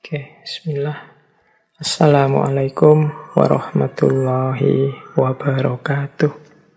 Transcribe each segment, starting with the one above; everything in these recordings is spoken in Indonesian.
Oke, bismillah. Assalamualaikum warahmatullahi wabarakatuh.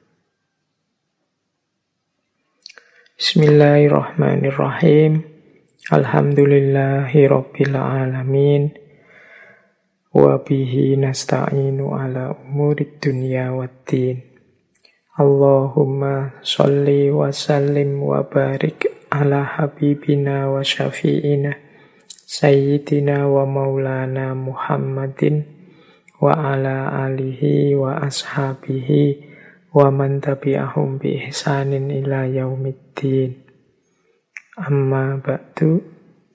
Bismillahirrahmanirrahim. Alhamdulillahi rabbil alamin. Wa bihi nasta'inu ala umurid dunya waddin. Allahumma sholli wa sallim wa barik ala habibina wa syafi'ina Sayyidina wa maulana Muhammadin wa ala alihi wa ashabihi wa man tabi'ahum bi ihsanin ila yaumiddin. Amma ba'du.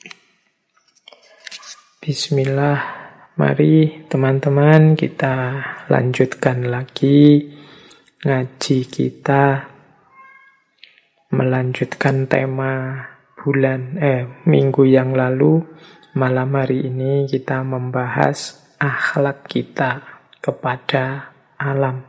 Bismillah. Mari teman-teman kita lanjutkan lagi ngaji kita, melanjutkan tema minggu yang lalu. Malam hari ini kita membahas akhlak kita kepada alam.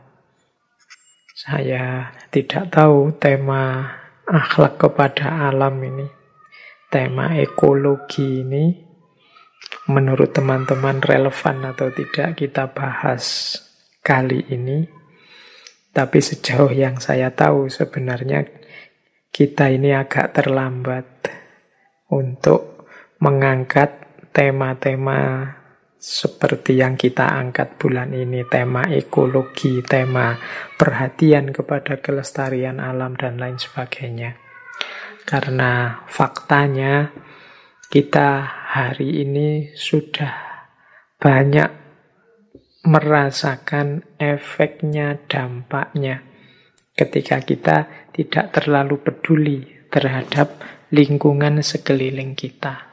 Saya tidak tahu tema akhlak kepada alam ini, tema ekologi ini, menurut teman-teman relevan atau tidak kita bahas kali ini. Tapi sejauh yang saya tahu sebenarnya kita ini agak terlambat untuk mengangkat tema-tema seperti yang kita angkat bulan ini, tema ekologi, tema perhatian kepada kelestarian alam, dan lain sebagainya. Karena faktanya kita hari ini sudah banyak merasakan efeknya, dampaknya, ketika kita tidak terlalu peduli terhadap lingkungan sekeliling kita.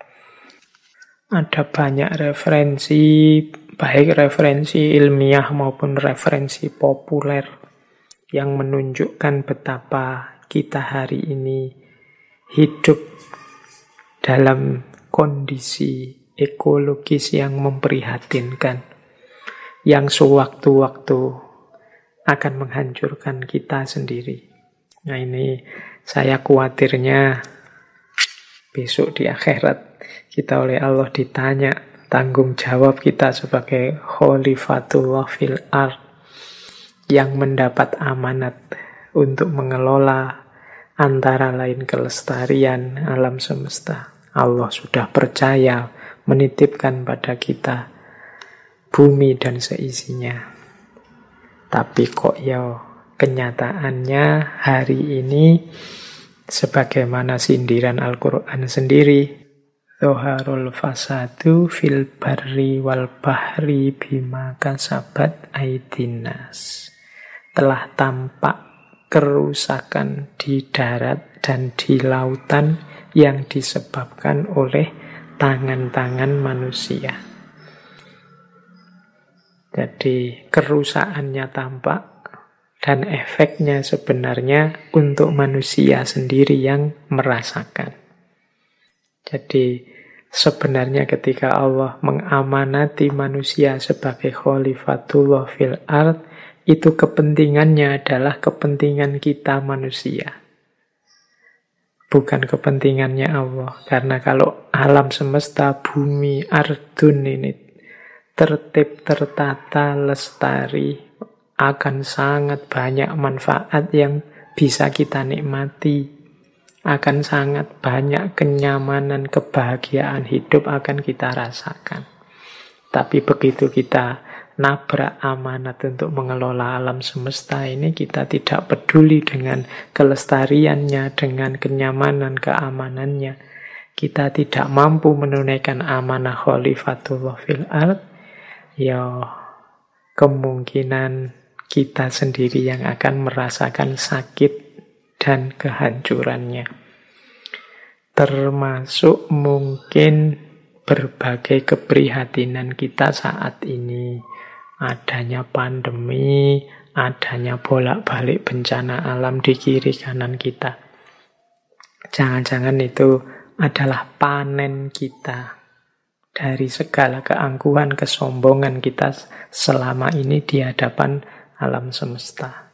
Ada banyak referensi, baik referensi ilmiah maupun referensi populer, yang menunjukkan betapa kita hari ini hidup dalam kondisi ekologis yang memprihatinkan, yang sewaktu-waktu akan menghancurkan kita sendiri. Nah, ini saya khawatirnya besok di akhirat kita oleh Allah ditanya tanggung jawab kita sebagai Khalifatullah fil ard, yang mendapat amanat untuk mengelola antara lain kelestarian alam semesta. Allah sudah percaya menitipkan pada kita bumi dan seisinya. Tapi kok kenyataannya hari ini, sebagaimana sindiran Al-Quran sendiri, Zoharul fasadu fil barri wal bahri bima kasabat aidinas. Telah tampak kerusakan di darat dan di lautan yang disebabkan oleh tangan-tangan manusia. Jadi kerusakannya tampak, dan efeknya sebenarnya untuk manusia sendiri yang merasakan. Jadi sebenarnya ketika Allah mengamanati manusia sebagai Khalifatullah fil ard, itu kepentingannya adalah kepentingan kita manusia, bukan kepentingannya Allah. Karena kalau alam semesta, bumi, ardun ini tertib, tertata, lestari, akan sangat banyak manfaat yang bisa kita nikmati, akan sangat banyak kenyamanan, kebahagiaan hidup akan kita rasakan. Tapi begitu kita nabrak amanat untuk mengelola alam semesta ini, kita tidak peduli dengan kelestariannya, dengan kenyamanan, keamanannya, kita tidak mampu menunaikan amanah Khalifatullah fil ard, kemungkinan kita sendiri yang akan merasakan sakit dan kehancurannya. Termasuk mungkin berbagai keprihatinan kita saat ini. Adanya pandemi, adanya bolak-balik bencana alam di kiri kanan kita. Jangan-jangan itu adalah panen kita dari segala keangkuhan, kesombongan kita selama ini di hadapan alam semesta.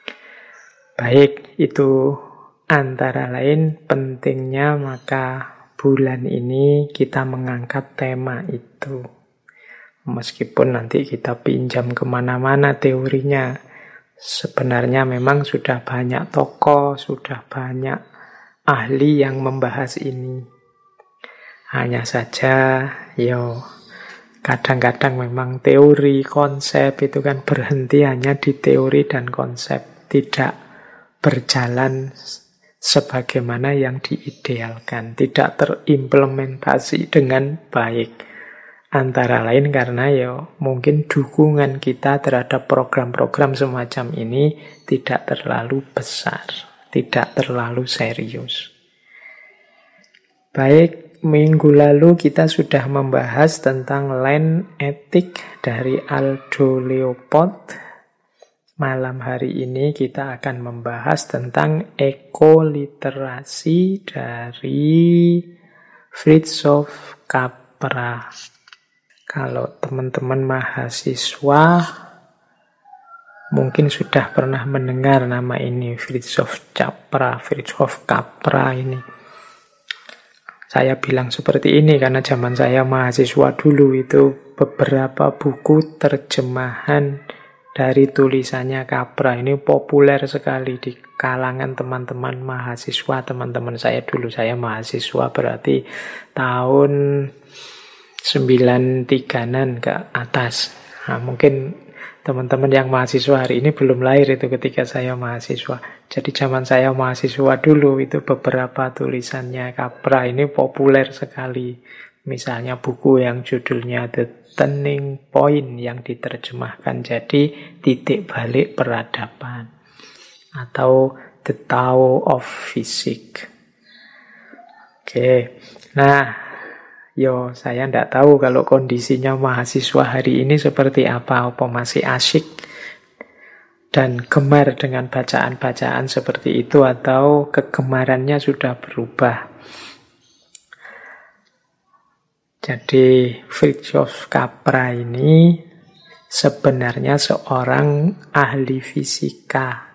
Baik, itu antara lain pentingnya maka bulan ini kita mengangkat tema itu. Meskipun nanti kita pinjam kemana-mana teorinya, sebenarnya memang sudah banyak tokoh, sudah banyak ahli yang membahas ini. Hanya saja, kadang-kadang memang teori, konsep itu kan berhenti hanya di teori dan konsep, tidak berjalan sebagaimana yang diidealkan, tidak terimplementasi dengan baik. Antara lain karena mungkin dukungan kita terhadap program-program semacam ini tidak terlalu besar, tidak terlalu serius. Baik, minggu lalu kita sudah membahas tentang land etik dari Aldo Leopold. Malam hari ini kita akan membahas tentang ekoliterasi dari Fritjof Capra. Kalau teman-teman mahasiswa mungkin sudah pernah mendengar nama ini, Fritjof Capra ini. Saya bilang seperti ini karena zaman saya mahasiswa dulu itu beberapa buku terjemahan dari tulisannya Capra ini populer sekali di kalangan teman-teman mahasiswa, teman-teman saya dulu. Saya mahasiswa berarti tahun 93-an ke atas. Nah, mungkin teman-teman yang mahasiswa hari ini belum lahir itu ketika saya mahasiswa. Jadi zaman saya mahasiswa dulu itu beberapa tulisannya Capra ini populer sekali. Misalnya buku yang judulnya The Turning Point yang diterjemahkan jadi Titik Balik Peradaban atau The Tao of Physics. Oke, nah saya tidak tahu kalau kondisinya mahasiswa hari ini seperti apa masih asyik dan gemar dengan bacaan-bacaan seperti itu atau kegemarannya sudah berubah. Jadi Fritjof Capra ini sebenarnya seorang ahli fisika.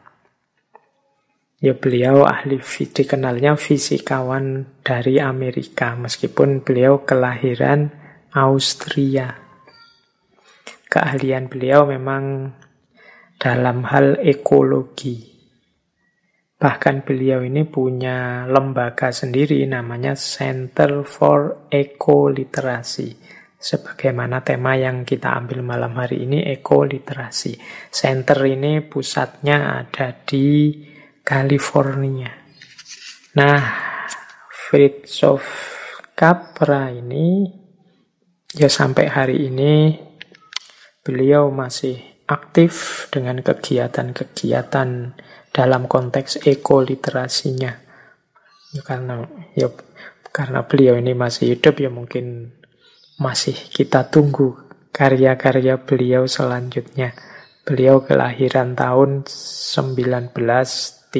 Beliau dikenalnya fisikawan dari Amerika, meskipun beliau kelahiran Austria. Keahlian beliau memang dalam hal ekologi. Bahkan beliau ini punya lembaga sendiri namanya Center for Ekoliterasi. Sebagaimana tema yang kita ambil malam hari ini, ekoliterasi. Center ini pusatnya ada di California. Nah, Fritjof Capra ini sampai hari ini beliau masih aktif dengan kegiatan-kegiatan dalam konteks ekoliterasinya. Karena beliau ini masih hidup, mungkin masih kita tunggu karya-karya beliau selanjutnya. Beliau kelahiran tahun 1939.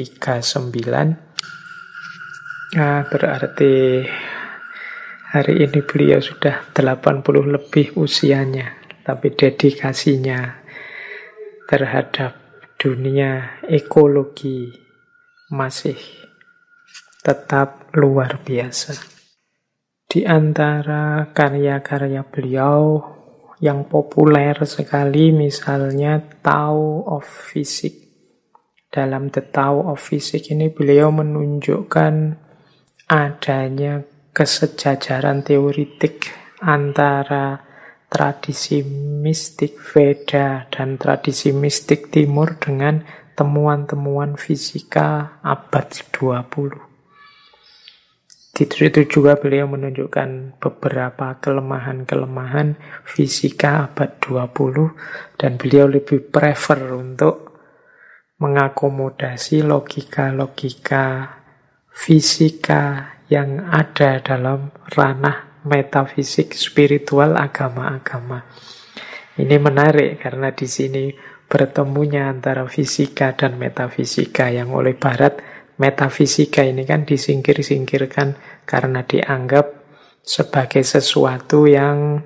Berarti hari ini beliau sudah 80 lebih usianya. Tapi dedikasinya terhadap dunia ekologi masih tetap luar biasa. Di antara karya-karya beliau yang populer sekali misalnya Tao of Physics. Dalam The Tao of Physics ini beliau menunjukkan adanya kesejajaran teoritik antara tradisi mistik Veda dan tradisi mistik Timur dengan temuan-temuan fisika abad 20. Di situ juga beliau menunjukkan beberapa kelemahan-kelemahan fisika abad 20 dan beliau lebih prefer untuk mengakomodasi logika-logika fisika yang ada dalam ranah metafisik spiritual agama-agama. Ini menarik karena di sini bertemunya antara fisika dan metafisika yang oleh Barat metafisika ini kan disingkir-singkirkan karena dianggap sebagai sesuatu yang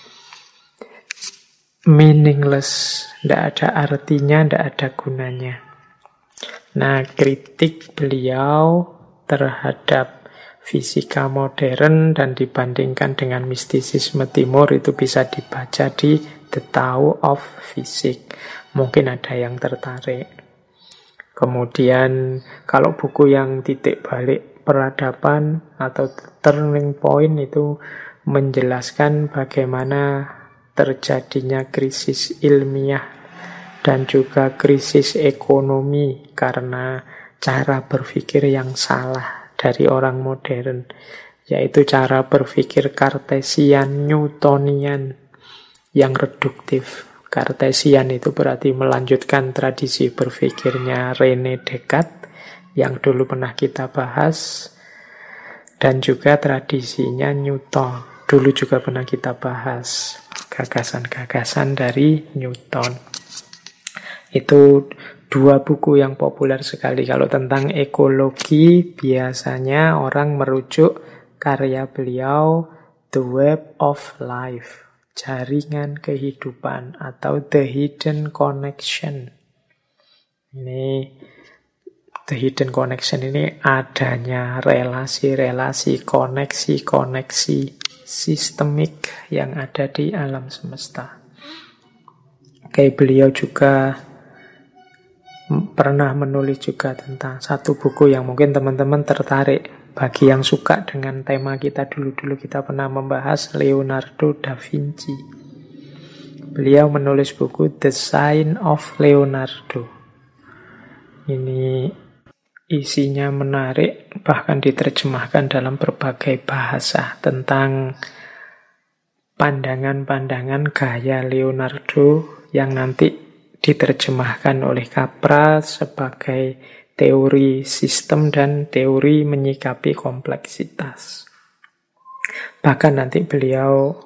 meaningless, tidak ada artinya, tidak ada gunanya. Nah, kritik beliau terhadap fisika modern dan dibandingkan dengan mistisisme timur, itu bisa dibaca di The Tao of Physics. Mungkin ada yang tertarik. Kemudian kalau buku yang titik balik peradaban atau turning point itu menjelaskan bagaimana terjadinya krisis ilmiah dan juga krisis ekonomi karena cara berpikir yang salah dari orang modern, yaitu cara berpikir Kartesian, Newtonian yang reduktif. Kartesian itu berarti melanjutkan tradisi berpikirnya René Descartes yang dulu pernah kita bahas, dan juga tradisinya Newton. Dulu juga pernah kita bahas gagasan-gagasan dari Newton. Itu dua buku yang populer sekali. Kalau tentang ekologi, biasanya orang merujuk karya beliau The Web of Life, Jaringan Kehidupan, atau The Hidden Connection. Ini The Hidden Connection ini adanya relasi-relasi, koneksi-koneksi sistemik yang ada di alam semesta. Oke, beliau juga pernah menulis juga tentang satu buku yang mungkin teman-teman tertarik. Bagi yang suka dengan tema kita, dulu-dulu kita pernah membahas Leonardo da Vinci. Beliau menulis buku The Sign of Leonardo. Ini isinya menarik, bahkan diterjemahkan dalam berbagai bahasa tentang pandangan-pandangan gaya Leonardo yang nanti diterjemahkan oleh Capra sebagai teori sistem dan teori menyikapi kompleksitas. Bahkan nanti beliau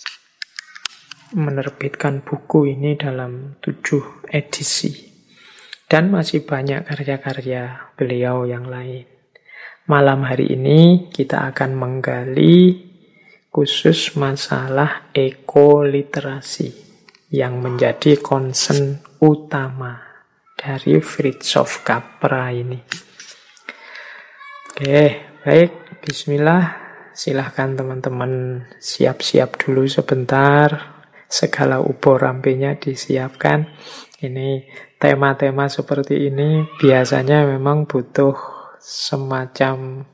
menerbitkan buku ini dalam 7 edisi. Dan masih banyak karya-karya beliau yang lain. Malam hari ini kita akan menggali khusus masalah ekoliterasi yang menjadi concern utama dari Fritjof Capra ini. Oke, baik. Bismillah. Silahkan teman-teman siap-siap dulu sebentar. Segala ubur rampenya disiapkan. Ini tema-tema seperti ini biasanya memang butuh semacam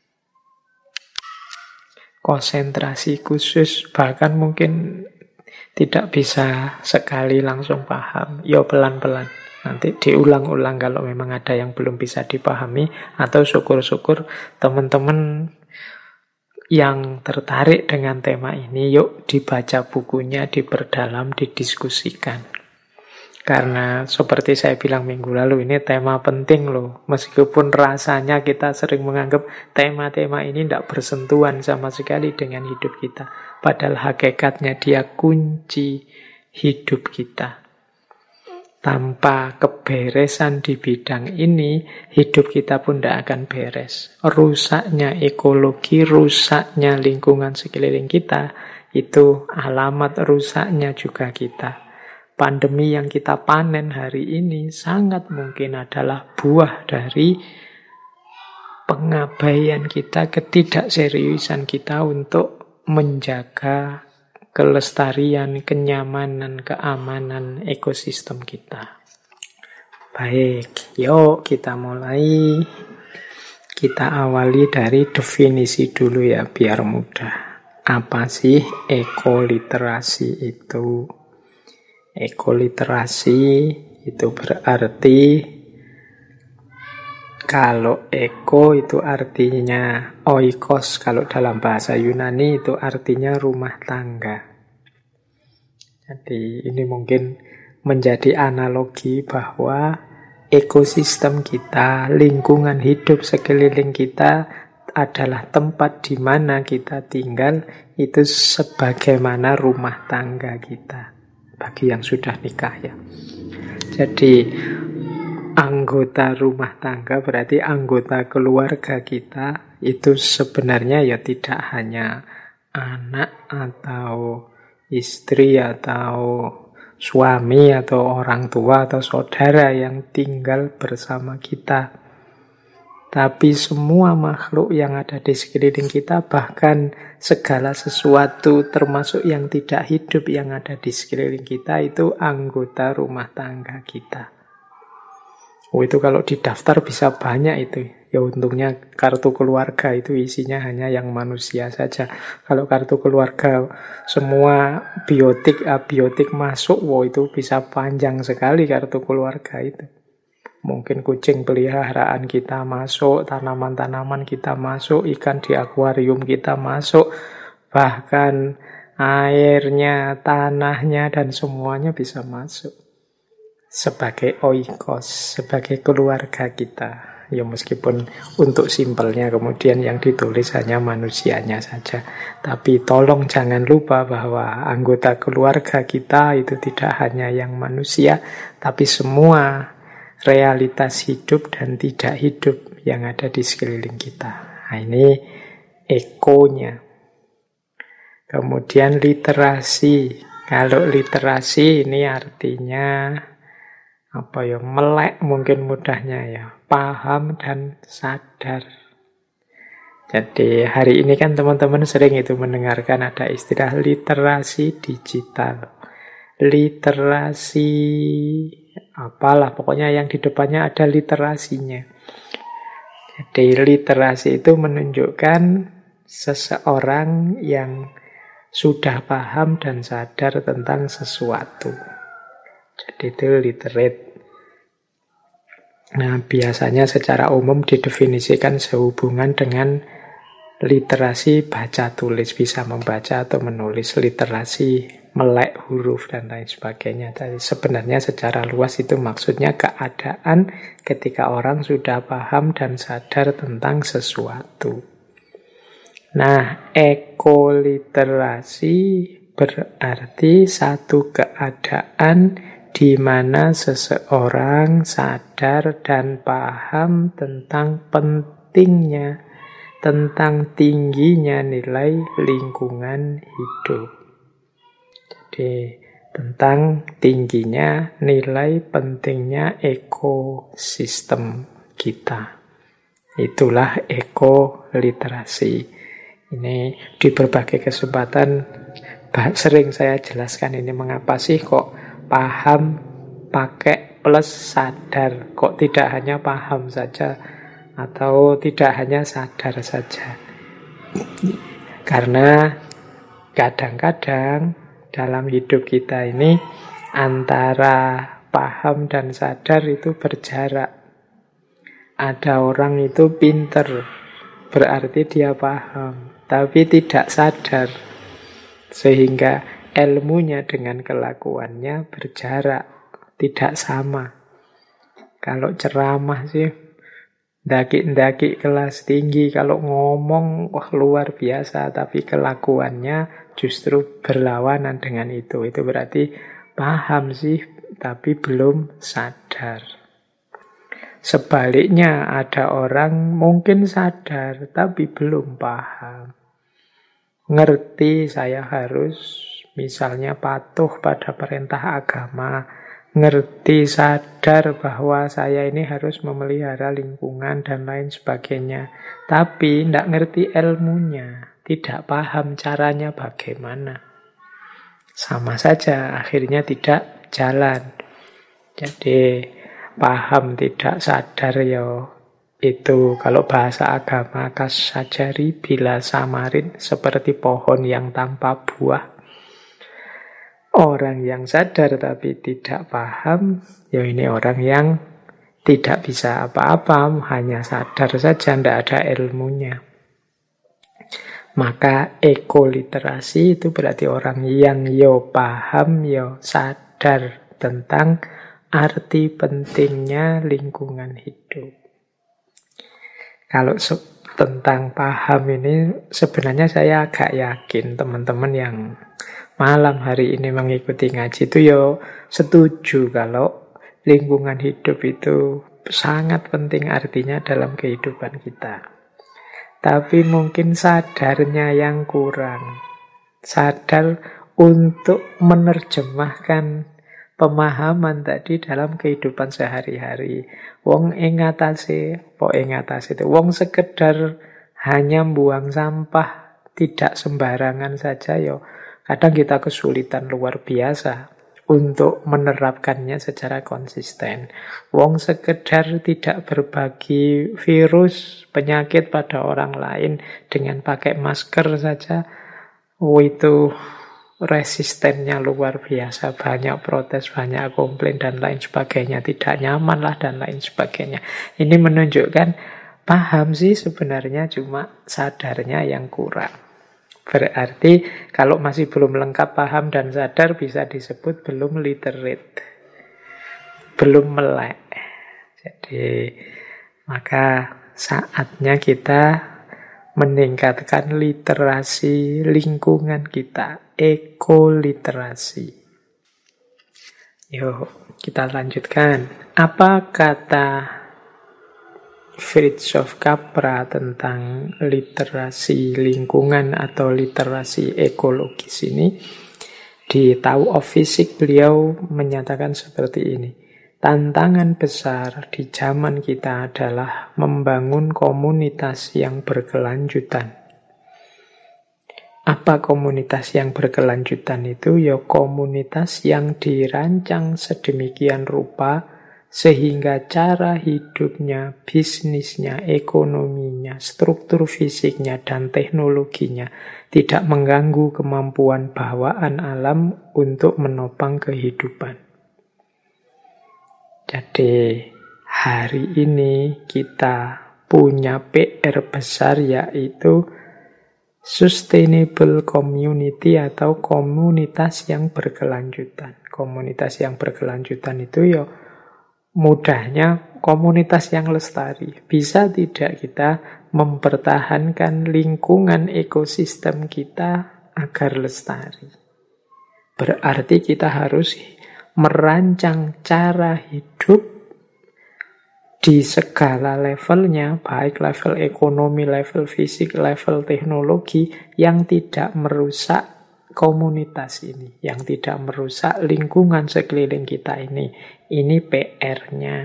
konsentrasi khusus. Bahkan mungkin tidak bisa sekali langsung paham. Ya pelan-pelan. Nanti diulang-ulang kalau memang ada yang belum bisa dipahami. Atau syukur-syukur teman-teman yang tertarik dengan tema ini, yuk dibaca bukunya, diperdalam, didiskusikan. Karena seperti saya bilang minggu lalu, ini tema penting loh. Meskipun rasanya kita sering menganggap tema-tema ini tidak bersentuhan sama sekali dengan hidup kita. Padahal hakikatnya dia kunci hidup kita. Tanpa keberesan di bidang ini, hidup kita pun tidak akan beres. Rusaknya ekologi, rusaknya lingkungan sekeliling kita, itu alamat rusaknya juga kita. Pandemi yang kita panen hari ini sangat mungkin adalah buah dari pengabaian kita, ketidakseriusan kita untuk menjaga kelestarian, kenyamanan, keamanan ekosistem kita. Baik, yuk kita mulai. Kita awali dari definisi dulu ya, biar mudah. Apa sih ekoliterasi itu? Ekoliterasi itu berarti, kalau eko itu artinya oikos, kalau dalam bahasa Yunani itu artinya rumah tangga. Jadi ini mungkin menjadi analogi bahwa ekosistem kita, lingkungan hidup sekeliling kita adalah tempat di mana kita tinggal, itu sebagaimana rumah tangga kita. Bagi yang sudah nikah ya. Jadi anggota rumah tangga berarti anggota keluarga kita itu sebenarnya ya tidak hanya anak atau istri atau suami atau orang tua atau saudara yang tinggal bersama kita. tapi semua makhluk yang ada di sekeliling kita, bahkan segala sesuatu termasuk yang tidak hidup yang ada di sekeliling kita, itu anggota rumah tangga kita. Oh, itu kalau didaftar bisa banyak itu. Ya untungnya kartu keluarga itu isinya hanya yang manusia saja. Kalau kartu keluarga semua biotik, abiotik masuk, wow itu bisa panjang sekali kartu keluarga itu. Mungkin kucing peliharaan kita masuk, tanaman-tanaman kita masuk, ikan di akuarium kita masuk, bahkan airnya, tanahnya, dan semuanya bisa masuk. Sebagai oikos, sebagai keluarga kita. Ya meskipun untuk simpelnya kemudian yang ditulis hanya manusianya saja. Tapi tolong jangan lupa bahwa anggota keluarga kita itu tidak hanya yang manusia, tapi semua realitas hidup dan tidak hidup yang ada di sekeliling kita. Nah, ini ekonya. Kemudian literasi. Kalau literasi ini artinya apa ya, melek mungkin mudahnya ya, paham dan sadar. Jadi hari ini kan teman-teman sering itu mendengarkan ada istilah literasi digital, literasi apalah, pokoknya yang di depannya ada literasinya. Jadi literasi itu menunjukkan seseorang yang sudah paham dan sadar tentang sesuatu. Jadi itu literate. Nah, biasanya secara umum didefinisikan sehubungan dengan literasi baca tulis, bisa membaca atau menulis, literasi melek huruf dan lain sebagainya. Jadi sebenarnya secara luas itu maksudnya keadaan ketika orang sudah paham dan sadar tentang sesuatu. Nah, ekoliterasi berarti satu keadaan di mana seseorang sadar dan paham tentang pentingnya, tentang tingginya nilai lingkungan hidup. Jadi, tentang tingginya nilai pentingnya ekosistem kita. Itulah ekoliterasi. Ini di berbagai kesempatan sering saya jelaskan ini, mengapa sih kok paham pakai plus sadar, kok tidak hanya paham saja atau tidak hanya sadar saja. Karena kadang-kadang dalam hidup kita ini antara paham dan sadar itu berjarak. Ada orang itu pinter, berarti dia paham, tapi tidak sadar, sehingga ilmunya dengan kelakuannya berjarak, tidak sama. Kalau ceramah sih ndaki-ndaki kelas tinggi, kalau ngomong wah luar biasa, tapi kelakuannya justru berlawanan dengan itu. Itu berarti paham sih, tapi belum sadar. Sebaliknya ada orang mungkin sadar, tapi belum paham. Ngerti saya harus misalnya patuh pada perintah agama, ngerti sadar bahwa saya ini harus memelihara lingkungan dan lain sebagainya. Tapi tidak ngerti ilmunya, tidak paham caranya bagaimana. Sama saja, akhirnya tidak jalan. Jadi paham tidak sadar ya itu kalau bahasa agama kasajari bila samarin, seperti pohon yang tanpa buah. Orang yang sadar tapi tidak paham, ya ini orang yang tidak bisa apa-apa, hanya sadar saja, tidak ada ilmunya. Maka ekoliterasi itu berarti orang yang yo paham, yo sadar tentang arti pentingnya lingkungan hidup. Kalau tentang paham ini sebenarnya saya agak yakin teman-teman yang malam hari ini mengikuti ngaji itu ya setuju kalau lingkungan hidup itu sangat penting artinya dalam kehidupan kita. Tapi mungkin sadarnya yang kurang. Sadar untuk menerjemahkan pemahaman tadi dalam kehidupan sehari-hari. Wong ing ngatasé, itu wong sekedar hanya buang sampah tidak sembarangan saja yo. Kadang kita kesulitan luar biasa untuk menerapkannya secara konsisten. Wong sekedar tidak berbagi virus, penyakit pada orang lain dengan pakai masker saja, itu resistennya luar biasa, banyak protes, banyak komplain dan lain sebagainya, tidak nyaman lah dan lain sebagainya. Ini menunjukkan paham sih sebenarnya, cuma sadarnya yang kurang. Berarti kalau masih belum lengkap paham dan sadar bisa disebut belum literate, belum melek. Jadi maka saatnya kita meningkatkan literasi lingkungan kita, ekoliterasi. Yuk, kita lanjutkan. Apa kata Fritjof Capra tentang literasi lingkungan atau literasi ekologis ini? Di Tao of Physics beliau menyatakan seperti ini. Tantangan besar di zaman kita adalah membangun komunitas yang berkelanjutan. Apa komunitas yang berkelanjutan itu? Ya komunitas yang dirancang sedemikian rupa sehingga cara hidupnya, bisnisnya, ekonominya, struktur fisiknya, dan teknologinya tidak mengganggu kemampuan bawaan alam untuk menopang kehidupan. Jadi hari ini kita punya PR besar, yaitu sustainable community atau komunitas yang berkelanjutan. Komunitas yang berkelanjutan itu ya mudahnya komunitas yang lestari. Bisa tidak kita mempertahankan lingkungan ekosistem kita agar lestari? Berarti kita harus merancang cara hidup di segala levelnya, baik level ekonomi, level fisik, level teknologi, yang tidak merusak komunitas ini, yang tidak merusak lingkungan sekeliling kita ini. Ini PR-nya.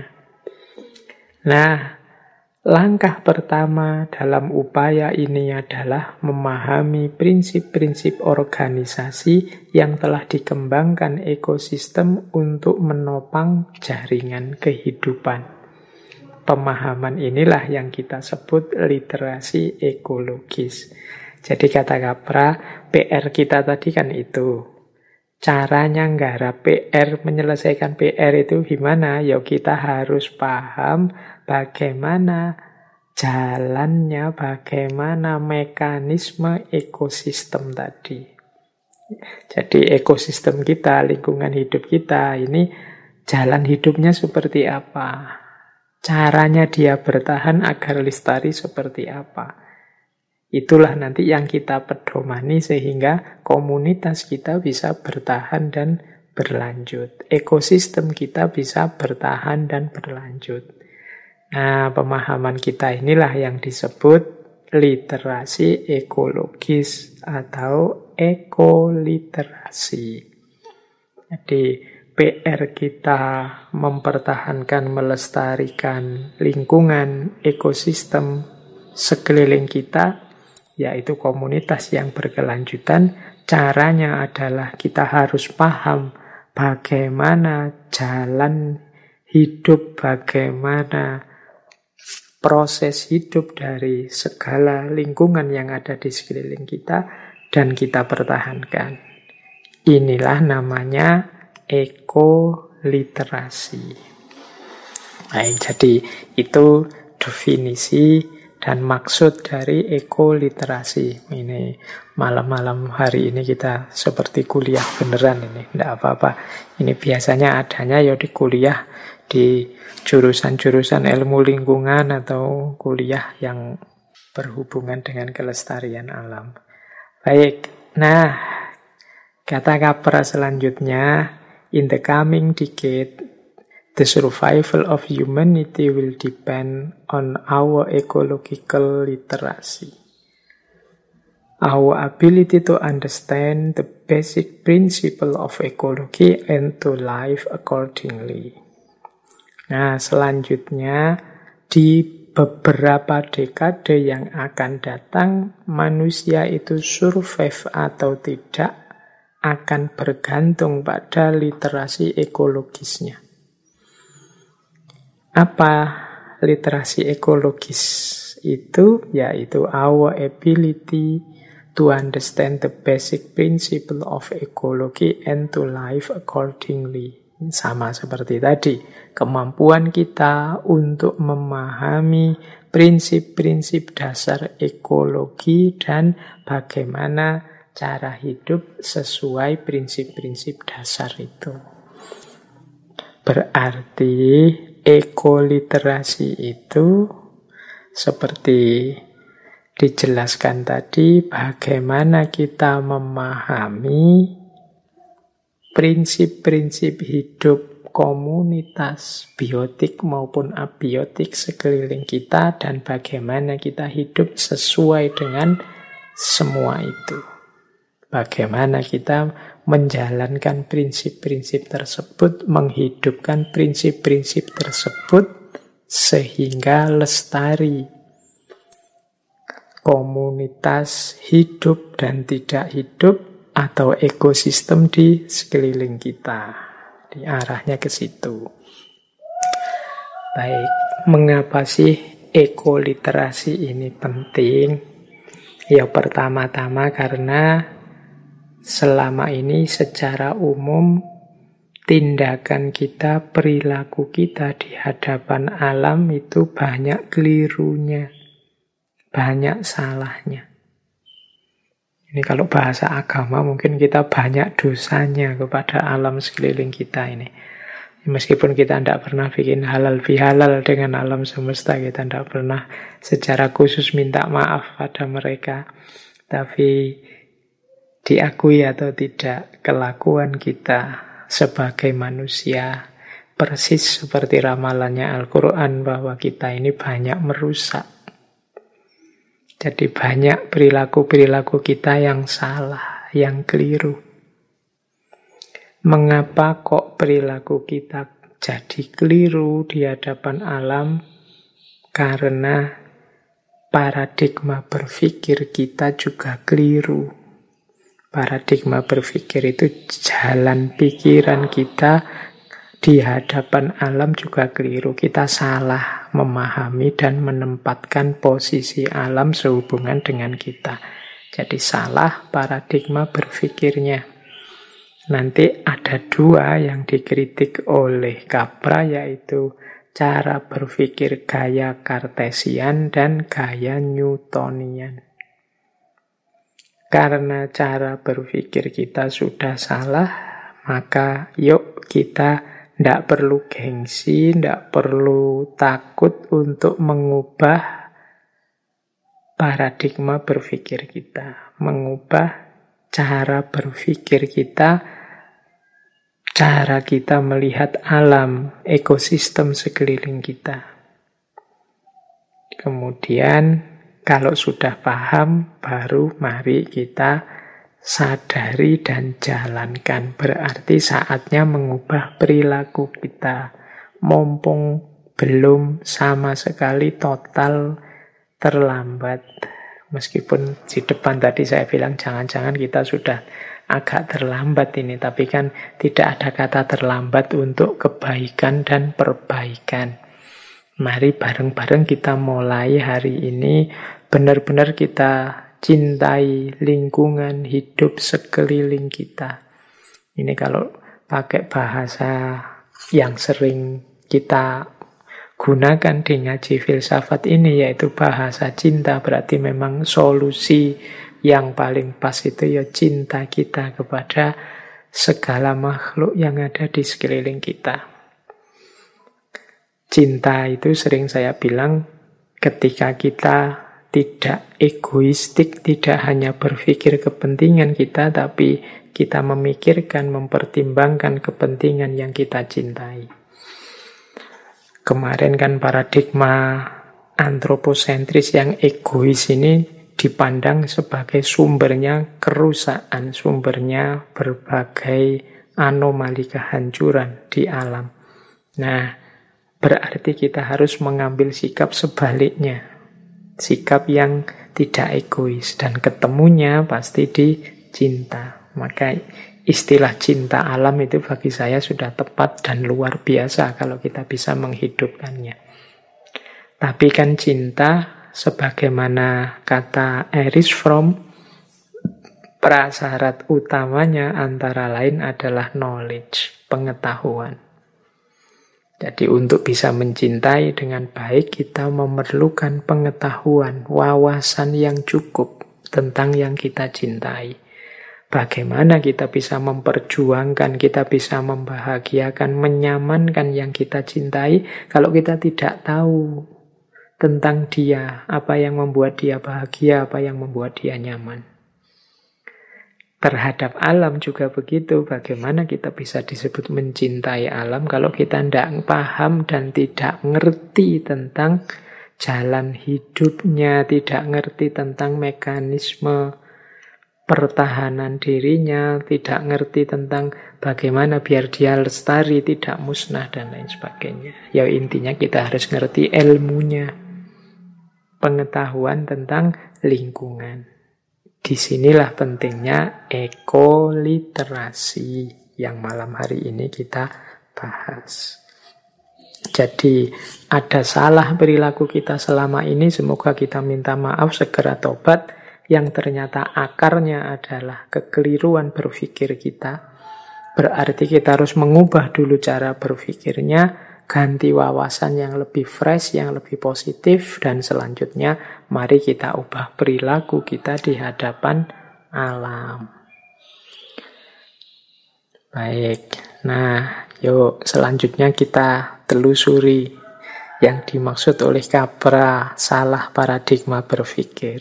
Nah, langkah pertama dalam upaya ini adalah memahami prinsip-prinsip organisasi yang telah dikembangkan ekosistem untuk menopang jaringan kehidupan. Pemahaman inilah yang kita sebut literasi ekologis. Jadi kata Capra, PR kita tadi kan itu. Caranya nggarap PR, menyelesaikan PR itu gimana? Ya kita harus paham bagaimana jalannya, bagaimana mekanisme ekosistem tadi. Jadi ekosistem kita, lingkungan hidup kita, ini jalan hidupnya seperti apa? Caranya dia bertahan agar lestari seperti apa? Itulah nanti yang kita pedomani sehingga komunitas kita bisa bertahan dan berlanjut. Ekosistem kita bisa bertahan dan berlanjut. Nah, pemahaman kita inilah yang disebut literasi ekologis atau ekoliterasi. Jadi PR kita mempertahankan, melestarikan lingkungan, ekosistem sekeliling kita, yaitu komunitas yang berkelanjutan. Caranya adalah kita harus paham bagaimana jalan hidup, bagaimana proses hidup dari segala lingkungan yang ada di sekeliling kita, dan kita pertahankan. Inilah namanya ekoliterasi. Baik, jadi itu definisi dan maksud dari ekoliterasi. Ini malam-malam hari ini kita seperti kuliah beneran ini. Tidak apa-apa. Ini biasanya adanya ya di kuliah, di jurusan-jurusan ilmu lingkungan atau kuliah yang berhubungan dengan kelestarian alam. Baik, nah kata Capra selanjutnya, in the coming decade, the survival of humanity will depend on our ecological literacy. our ability to understand the basic principle of ecology and to live accordingly. Nah, selanjutnya di beberapa dekade yang akan datang, manusia itu survive atau tidak akan bergantung pada literasi ekologisnya. Apa literasi ekologis itu? Yaitu our ability to understand the basic principle of ecology and to live accordingly. Sama seperti tadi, kemampuan kita untuk memahami prinsip-prinsip dasar ekologi dan bagaimana cara hidup sesuai prinsip-prinsip dasar itu. Berarti ekoliterasi itu seperti dijelaskan tadi, bagaimana kita memahami prinsip-prinsip hidup komunitas biotik maupun abiotik sekeliling kita dan bagaimana kita hidup sesuai dengan semua itu. Bagaimana kita menjalankan prinsip-prinsip tersebut, menghidupkan prinsip-prinsip tersebut sehingga lestari. Komunitas hidup dan tidak hidup atau ekosistem di sekeliling kita. Di arahnya ke situ. Baik, mengapa sih ekoliterasi ini penting? Ya pertama-tama karena selama ini secara umum tindakan kita, perilaku kita di hadapan alam itu banyak kelirunya, banyak salahnya. Ini kalau bahasa agama mungkin kita banyak dosanya kepada alam sekeliling kita ini. Meskipun kita tidak pernah bikin halal bihalal dengan alam semesta, kita tidak pernah secara khusus minta maaf pada mereka. Tapi diakui atau tidak, kelakuan kita sebagai manusia persis seperti ramalannya Al-Quran bahwa kita ini banyak merusak. Jadi banyak perilaku-perilaku kita yang salah, yang keliru. Mengapa kok perilaku kita jadi keliru di hadapan alam? Karena paradigma berpikir kita juga keliru. Paradigma berpikir itu jalan pikiran kita di hadapan alam juga keliru. Kita salah memahami dan menempatkan posisi alam sehubungan dengan kita. Jadi salah paradigma berpikirnya. Nanti ada dua yang dikritik oleh Capra, yaitu cara berpikir gaya Kartesian dan gaya Newtonian. Karena cara berpikir kita sudah salah, maka yuk kita tidak perlu gengsi, tidak perlu takut untuk mengubah paradigma berpikir kita. Mengubah cara berpikir kita, cara kita melihat alam, ekosistem sekeliling kita. Kemudian kalau sudah paham, baru mari kita sadari dan jalankan. Berarti saatnya mengubah perilaku kita. Mumpung belum sama sekali total terlambat. Meskipun di depan tadi saya bilang jangan-jangan kita sudah agak terlambat ini. Tapi kan tidak ada kata terlambat untuk kebaikan dan perbaikan. Mari bareng-bareng kita mulai hari ini benar-benar kita cintai lingkungan hidup sekeliling kita. Ini kalau pakai bahasa yang sering kita gunakan di ngaji filsafat ini, yaitu bahasa cinta. Berarti memang solusi yang paling pas itu ya cinta kita kepada segala makhluk yang ada di sekeliling kita. Cinta itu sering saya bilang ketika kita tidak egoistik, tidak hanya berpikir kepentingan kita, tapi kita memikirkan, mempertimbangkan kepentingan yang kita cintai. Kemarin kan paradigma antroposentris yang egois ini dipandang sebagai sumbernya kerusakan, sumbernya berbagai anomali kehancuran di alam. Nah, berarti kita harus mengambil sikap sebaliknya. Sikap yang tidak egois. Dan ketemunya pasti di cinta. Maka istilah cinta alam itu bagi saya sudah tepat dan luar biasa kalau kita bisa menghidupkannya. Tapi kan cinta, sebagaimana kata Erich Fromm, prasyarat utamanya antara lain adalah knowledge, pengetahuan. Jadi untuk bisa mencintai dengan baik, kita memerlukan pengetahuan, wawasan yang cukup tentang yang kita cintai. Bagaimana kita bisa memperjuangkan, kita bisa membahagiakan, menyamankan yang kita cintai, kalau kita tidak tahu tentang dia, apa yang membuat dia bahagia, apa yang membuat dia nyaman. Terhadap alam juga begitu. Bagaimana kita bisa disebut mencintai alam kalau kita tidak paham dan tidak ngerti tentang jalan hidupnya, tidak ngerti tentang mekanisme pertahanan dirinya, tidak ngerti tentang bagaimana biar dia lestari, tidak musnah, dan lain sebagainya. Ya intinya kita harus ngerti ilmunya, pengetahuan tentang lingkungan. Disinilah pentingnya ekoliterasi yang malam hari ini kita bahas. Jadi ada salah perilaku kita selama ini, semoga kita minta maaf, segera tobat, yang ternyata akarnya adalah kekeliruan berpikir kita. Berarti kita harus mengubah dulu cara berpikirnya, ganti wawasan yang lebih fresh, yang lebih positif, dan selanjutnya mari kita ubah perilaku kita di hadapan alam. Baik, nah yuk selanjutnya kita telusuri yang dimaksud oleh Capra salah paradigma berpikir.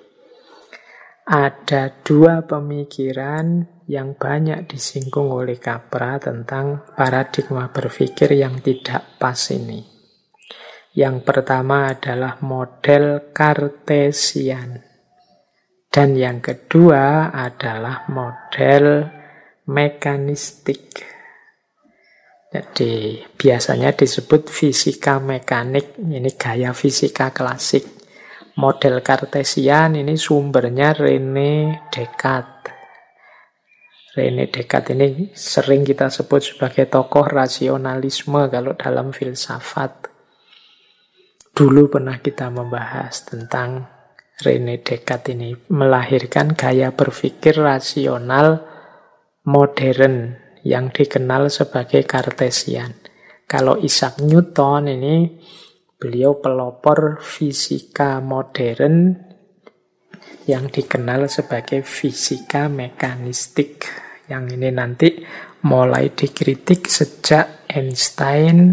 Ada dua pemikiran yang banyak disinggung oleh Capra tentang paradigma berpikir yang tidak pas ini. Yang pertama adalah model Kartesian. Dan yang kedua adalah model mekanistik. Jadi biasanya disebut fisika mekanik, ini gaya fisika klasik. Model Kartesian ini sumbernya René Descartes. René Descartes ini sering kita sebut sebagai tokoh rasionalisme kalau dalam filsafat. Dulu pernah kita membahas tentang René Descartes ini, melahirkan gaya berpikir rasional modern yang dikenal sebagai Kartesian. Kalau Isaac Newton ini, beliau pelopor fisika modern yang dikenal sebagai fisika mekanistik. Yang ini nanti mulai dikritik sejak Einstein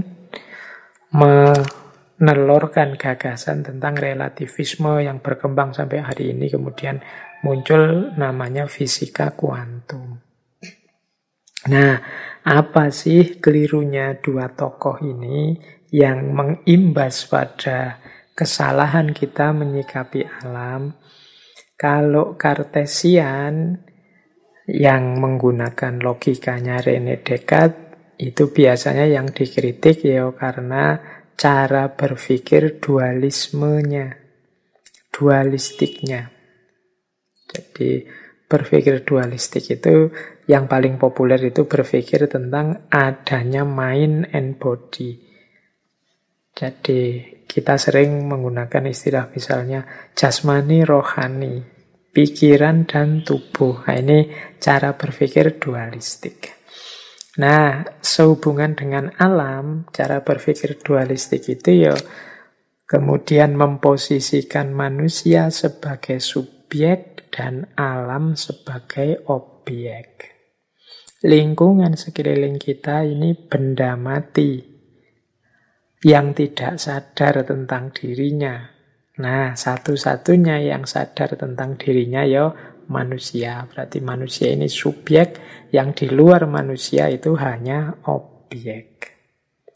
menelurkan gagasan tentang relativisme yang berkembang sampai hari ini. Kemudian muncul namanya fisika kuantum. Nah, apa sih kelirunya dua tokoh ini yang mengimbas pada kesalahan kita menyikapi alam? Kalau Kartesian yang menggunakan logikanya René Descartes, itu biasanya yang dikritik ya karena cara berpikir dualismenya, dualistiknya. Jadi berpikir dualistik itu yang paling populer itu berpikir tentang adanya mind and body. Jadi kita sering menggunakan istilah misalnya jasmani rohani, pikiran dan tubuh. Nah, ini cara berpikir dualistik. Nah, sehubungan dengan alam, cara berpikir dualistik itu ya kemudian memposisikan manusia sebagai subjek dan alam sebagai objek. Lingkungan sekeliling kita ini benda mati yang tidak sadar tentang dirinya. Nah, satu-satunya yang sadar tentang dirinya ya manusia. Berarti manusia ini subjek, yang di luar manusia itu hanya objek.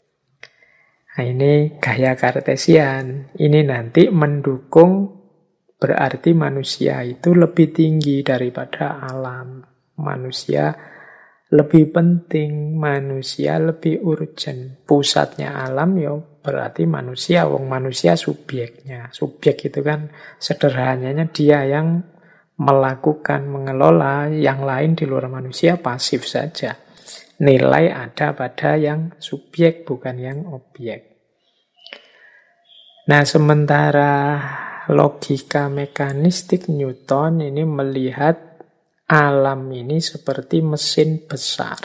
Nah, ini gaya Kartesian. Ini nanti mendukung Berarti manusia itu lebih tinggi daripada alam. Manusia lebih penting, manusia lebih urgent. Pusatnya alam ya berarti manusia, wong manusia subjeknya. Subjek itu kan sederhananya dia yang melakukan, mengelola, yang lain di luar manusia pasif saja. Nilai ada pada yang subjek, bukan yang objek. Nah, sementara logika mekanistik Newton ini melihat alam ini seperti mesin besar.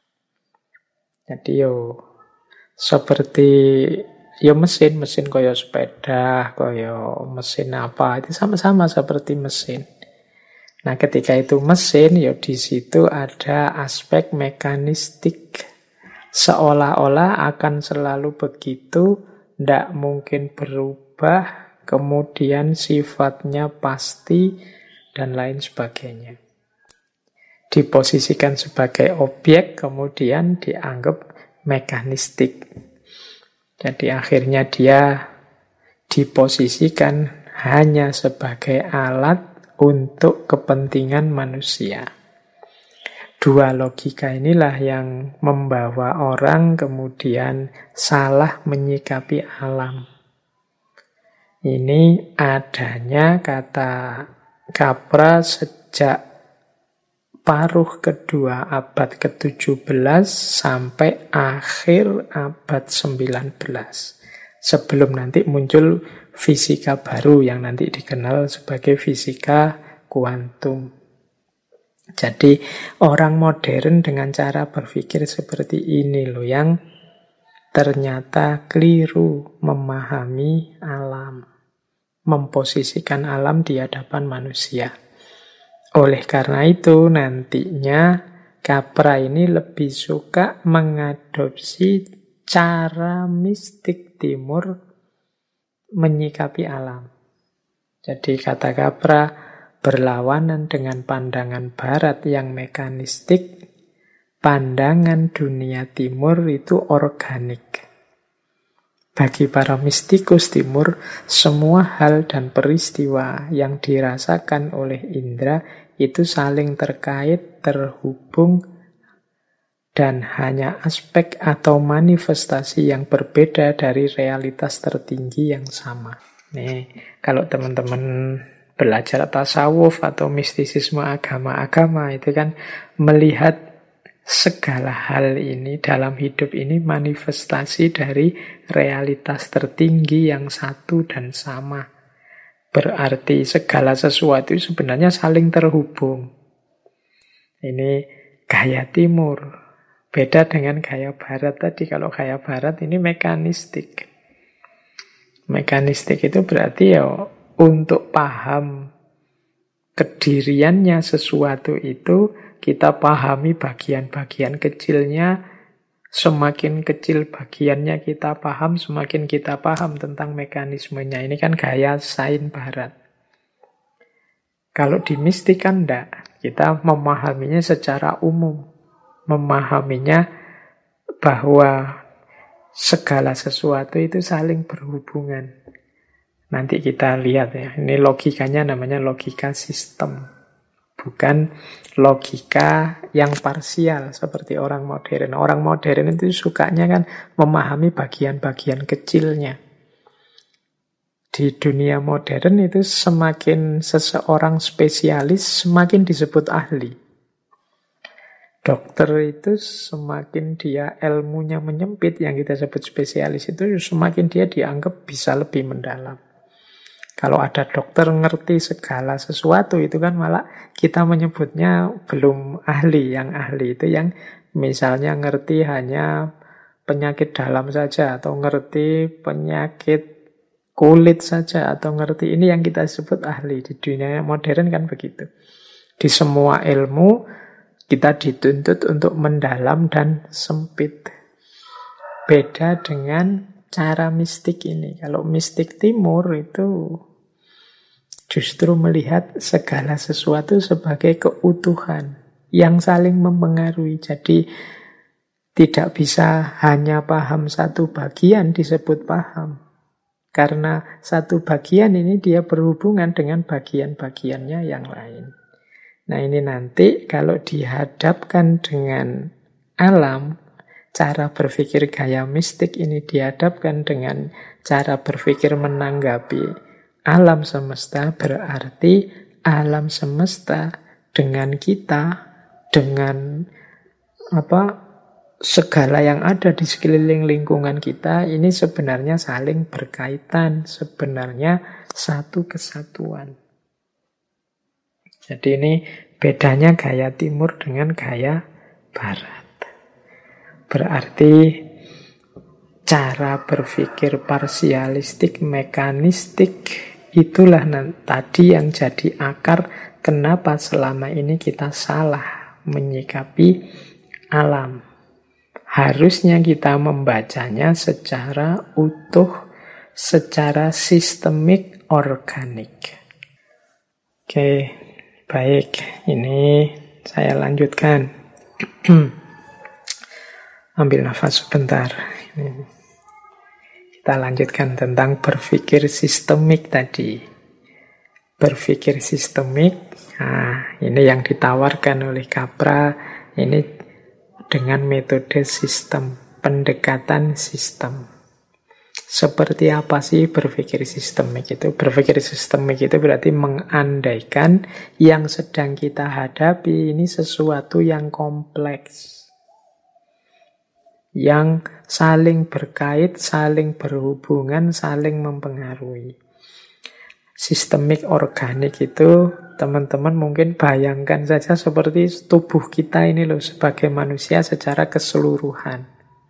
Jadi seperti mesin kaya sepeda, kaya mesin apa, itu sama-sama seperti mesin. Nah, ketika itu mesin, di situ ada aspek mekanistik. Seolah-olah akan selalu begitu, tidak mungkin berubah, kemudian sifatnya pasti, dan lain sebagainya. Diposisikan sebagai objek, kemudian dianggap mekanistik. Jadi akhirnya dia diposisikan hanya sebagai alat untuk kepentingan manusia. Dua logika inilah yang membawa orang kemudian salah menyikapi alam. Ini adanya kata Capra sejak paruh kedua abad ke-17 sampai akhir abad 19. Sebelum nanti muncul fisika baru yang nanti dikenal sebagai fisika kuantum. Jadi orang modern dengan cara berpikir seperti ini loh yang ternyata keliru memahami alam, memposisikan alam di hadapan manusia. Oleh karena itu nantinya Capra ini lebih suka mengadopsi cara mistik timur menyikapi alam. Jadi kata Capra, berlawanan dengan pandangan barat yang mekanistik, pandangan dunia timur itu organik. Bagi para mistikus timur, semua hal dan peristiwa yang dirasakan oleh indera itu saling terkait, terhubung, dan hanya aspek atau manifestasi yang berbeda dari realitas tertinggi yang sama. Nih, kalau teman-teman belajar tasawuf atau mistisisme agama-agama itu kan melihat segala hal ini dalam hidup ini manifestasi dari realitas tertinggi yang satu dan sama. Berarti segala sesuatu sebenarnya saling terhubung. Ini gaya timur. Beda dengan gaya barat tadi. Kalau gaya barat ini mekanistik. Mekanistik itu berarti untuk paham kediriannya sesuatu itu, kita pahami bagian-bagian kecilnya. Semakin kecil bagiannya kita paham, semakin kita paham tentang mekanismenya. Ini kan gaya sains barat. Kalau di mistik kan enggak. Kita memahaminya secara umum. Memahaminya bahwa segala sesuatu itu saling berhubungan. Nanti kita lihat ya, ini logikanya namanya logika sistem. Bukan logika yang parsial seperti orang modern. Orang modern itu sukanya kan memahami bagian-bagian kecilnya. Di dunia modern itu semakin seseorang spesialis, semakin disebut ahli. Dokter itu semakin dia ilmunya menyempit, yang kita sebut spesialis itu semakin dia dianggap bisa lebih mendalam. Kalau ada dokter ngerti segala sesuatu itu kan malah kita menyebutnya belum ahli. Yang ahli itu yang misalnya ngerti hanya penyakit dalam saja, atau ngerti penyakit kulit saja, atau ngerti ini yang kita sebut ahli. Di dunia modern kan begitu. Di semua ilmu kita dituntut untuk mendalam dan sempit. Beda dengan cara mistik ini. Kalau mistik timur itu justru melihat segala sesuatu sebagai keutuhan yang saling mempengaruhi. Jadi tidak bisa hanya paham satu bagian disebut paham. Karena satu bagian ini dia berhubungan dengan bagian-bagiannya yang lain. Nah ini nanti kalau dihadapkan dengan alam, cara berpikir gaya mistik ini dihadapkan dengan cara berpikir menanggapi alam semesta, berarti alam semesta dengan kita, dengan segala yang ada di sekeliling lingkungan kita, ini sebenarnya saling berkaitan, sebenarnya satu kesatuan. Jadi ini bedanya gaya timur dengan gaya barat. Berarti cara berpikir parsialistik, mekanistik, itulah tadi yang jadi akar kenapa selama ini kita salah menyikapi alam. Harusnya kita membacanya secara utuh, secara sistemik, organik. Oke, baik. Ini saya lanjutkan. Ambil nafas sebentar. Kita lanjutkan tentang berpikir sistemik tadi. Berpikir sistemik, nah, ini yang ditawarkan oleh Capra, ini dengan metode sistem, pendekatan sistem. Seperti apa sih berpikir sistemik itu? Berpikir sistemik itu berarti mengandaikan yang sedang kita hadapi ini sesuatu yang kompleks, yang saling berkait, saling berhubungan, saling mempengaruhi. Sistemik organik itu teman-teman mungkin bayangkan saja seperti tubuh kita ini loh sebagai manusia secara keseluruhan.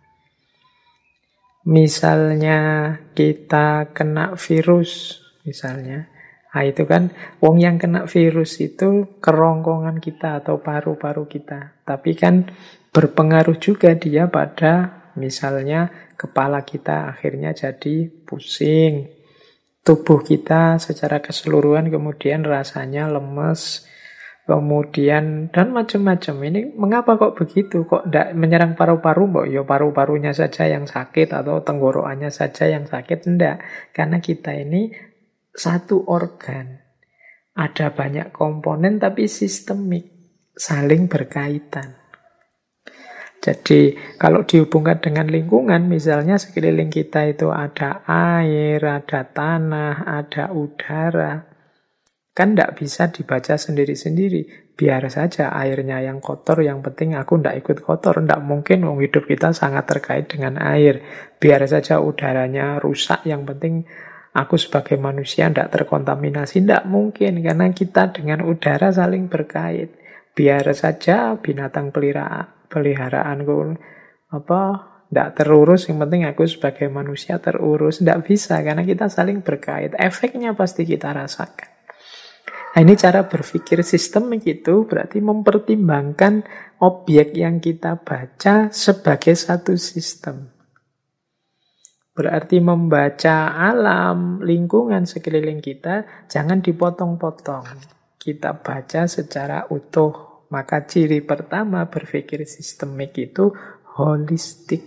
Misalnya kita kena virus, misalnya, nah itu kan wong yang kena virus itu kerongkongan kita atau paru-paru kita. Tapi kan berpengaruh juga dia pada misalnya kepala kita akhirnya jadi pusing. Tubuh kita secara keseluruhan kemudian rasanya lemes, kemudian dan macam-macam. Ini mengapa kok begitu? Kok tidak menyerang paru-paru? Mbok ya paru-parunya saja yang sakit atau tenggorokannya saja yang sakit? Tidak, karena kita ini satu organ. Ada banyak komponen tapi sistemik, saling berkaitan. Jadi kalau dihubungkan dengan lingkungan, misalnya sekeliling kita itu ada air, ada tanah, ada udara. Kan tidak bisa dibaca sendiri-sendiri. Biar saja airnya yang kotor, yang penting aku tidak ikut kotor. Tidak mungkin, hidup kita sangat terkait dengan air. Biar saja udaranya rusak, yang penting aku sebagai manusia tidak terkontaminasi. Tidak mungkin, karena kita dengan udara saling berkait. Biar saja binatang peliharaanku tidak terurus, yang penting aku sebagai manusia terurus. Tidak bisa, karena kita saling berkait. Efeknya pasti kita rasakan. Nah ini cara berpikir sistemik itu berarti mempertimbangkan objek yang kita baca sebagai satu sistem. Berarti membaca alam, lingkungan sekeliling kita jangan dipotong-potong. Kita baca secara utuh. Maka ciri pertama berpikir sistemik itu holistik.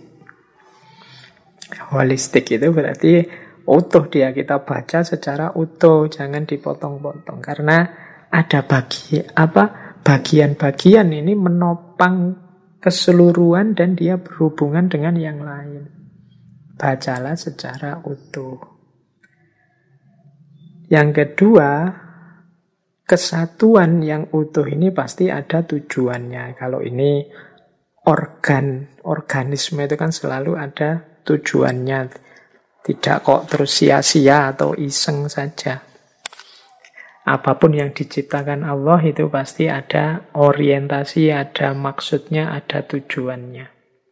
Holistik itu berarti utuh dia, kita baca secara utuh, jangan dipotong-potong. Karena ada bagian-bagian ini menopang keseluruhan dan dia berhubungan dengan yang lain. Bacalah secara utuh. Yang kedua, kesatuan yang utuh ini pasti ada tujuannya. Kalau ini organisme itu kan selalu ada tujuannya. Tidak kok terus sia-sia atau iseng saja. Apapun yang diciptakan Allah itu pasti ada orientasi, ada maksudnya, ada tujuannya.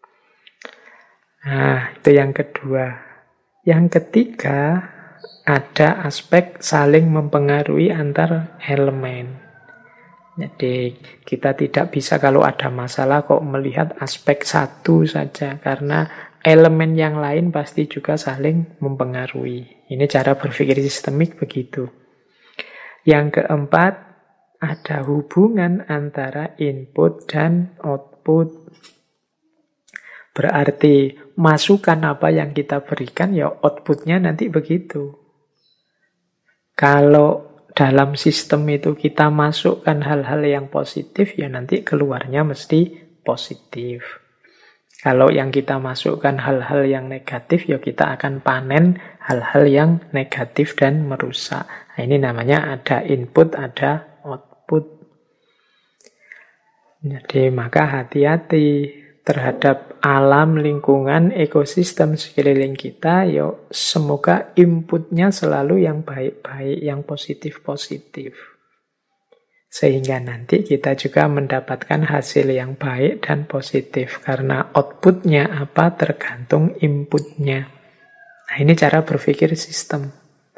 Nah, itu yang kedua. Yang ketiga, ada aspek saling mempengaruhi antar elemen. Jadi kita tidak bisa kalau ada masalah kok melihat aspek satu saja, karena elemen yang lain pasti juga saling mempengaruhi. Ini cara berpikir sistemik begitu. Yang keempat, ada hubungan antara input dan output. Berarti masukan apa yang kita berikan, ya outputnya nanti begitu. Kalau dalam sistem itu kita masukkan hal-hal yang positif, ya nanti keluarnya mesti positif. Kalau yang kita masukkan hal-hal yang negatif, ya kita akan panen hal-hal yang negatif dan merusak. Nah, ini namanya ada input, ada output. Jadi maka hati-hati terhadap alam, lingkungan, ekosistem sekeliling kita. Yuk, semoga inputnya selalu yang baik-baik, yang positif-positif. Sehingga nanti kita juga mendapatkan hasil yang baik dan positif. Karena outputnya apa tergantung inputnya. Nah, ini cara berpikir sistem.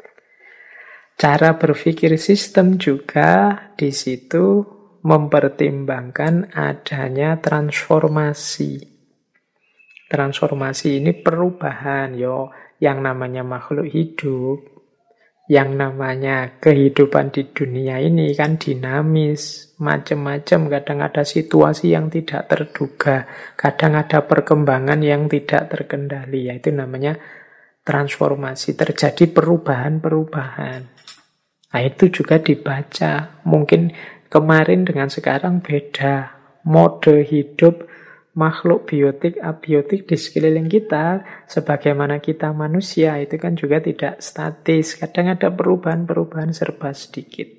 Cara berpikir sistem juga di situ mempertimbangkan adanya transformasi. Transformasi ini perubahan. Yang namanya makhluk hidup, yang namanya kehidupan di dunia ini kan dinamis, macam-macam. Kadang ada situasi yang tidak terduga, kadang ada perkembangan yang tidak terkendali. Itu namanya transformasi. Terjadi perubahan-perubahan. Nah, itu juga dibaca. Mungkin kemarin dengan sekarang beda. Mode hidup makhluk biotik, abiotik di sekeliling kita, sebagaimana kita manusia, itu kan juga tidak statis. Kadang ada perubahan-perubahan serba sedikit.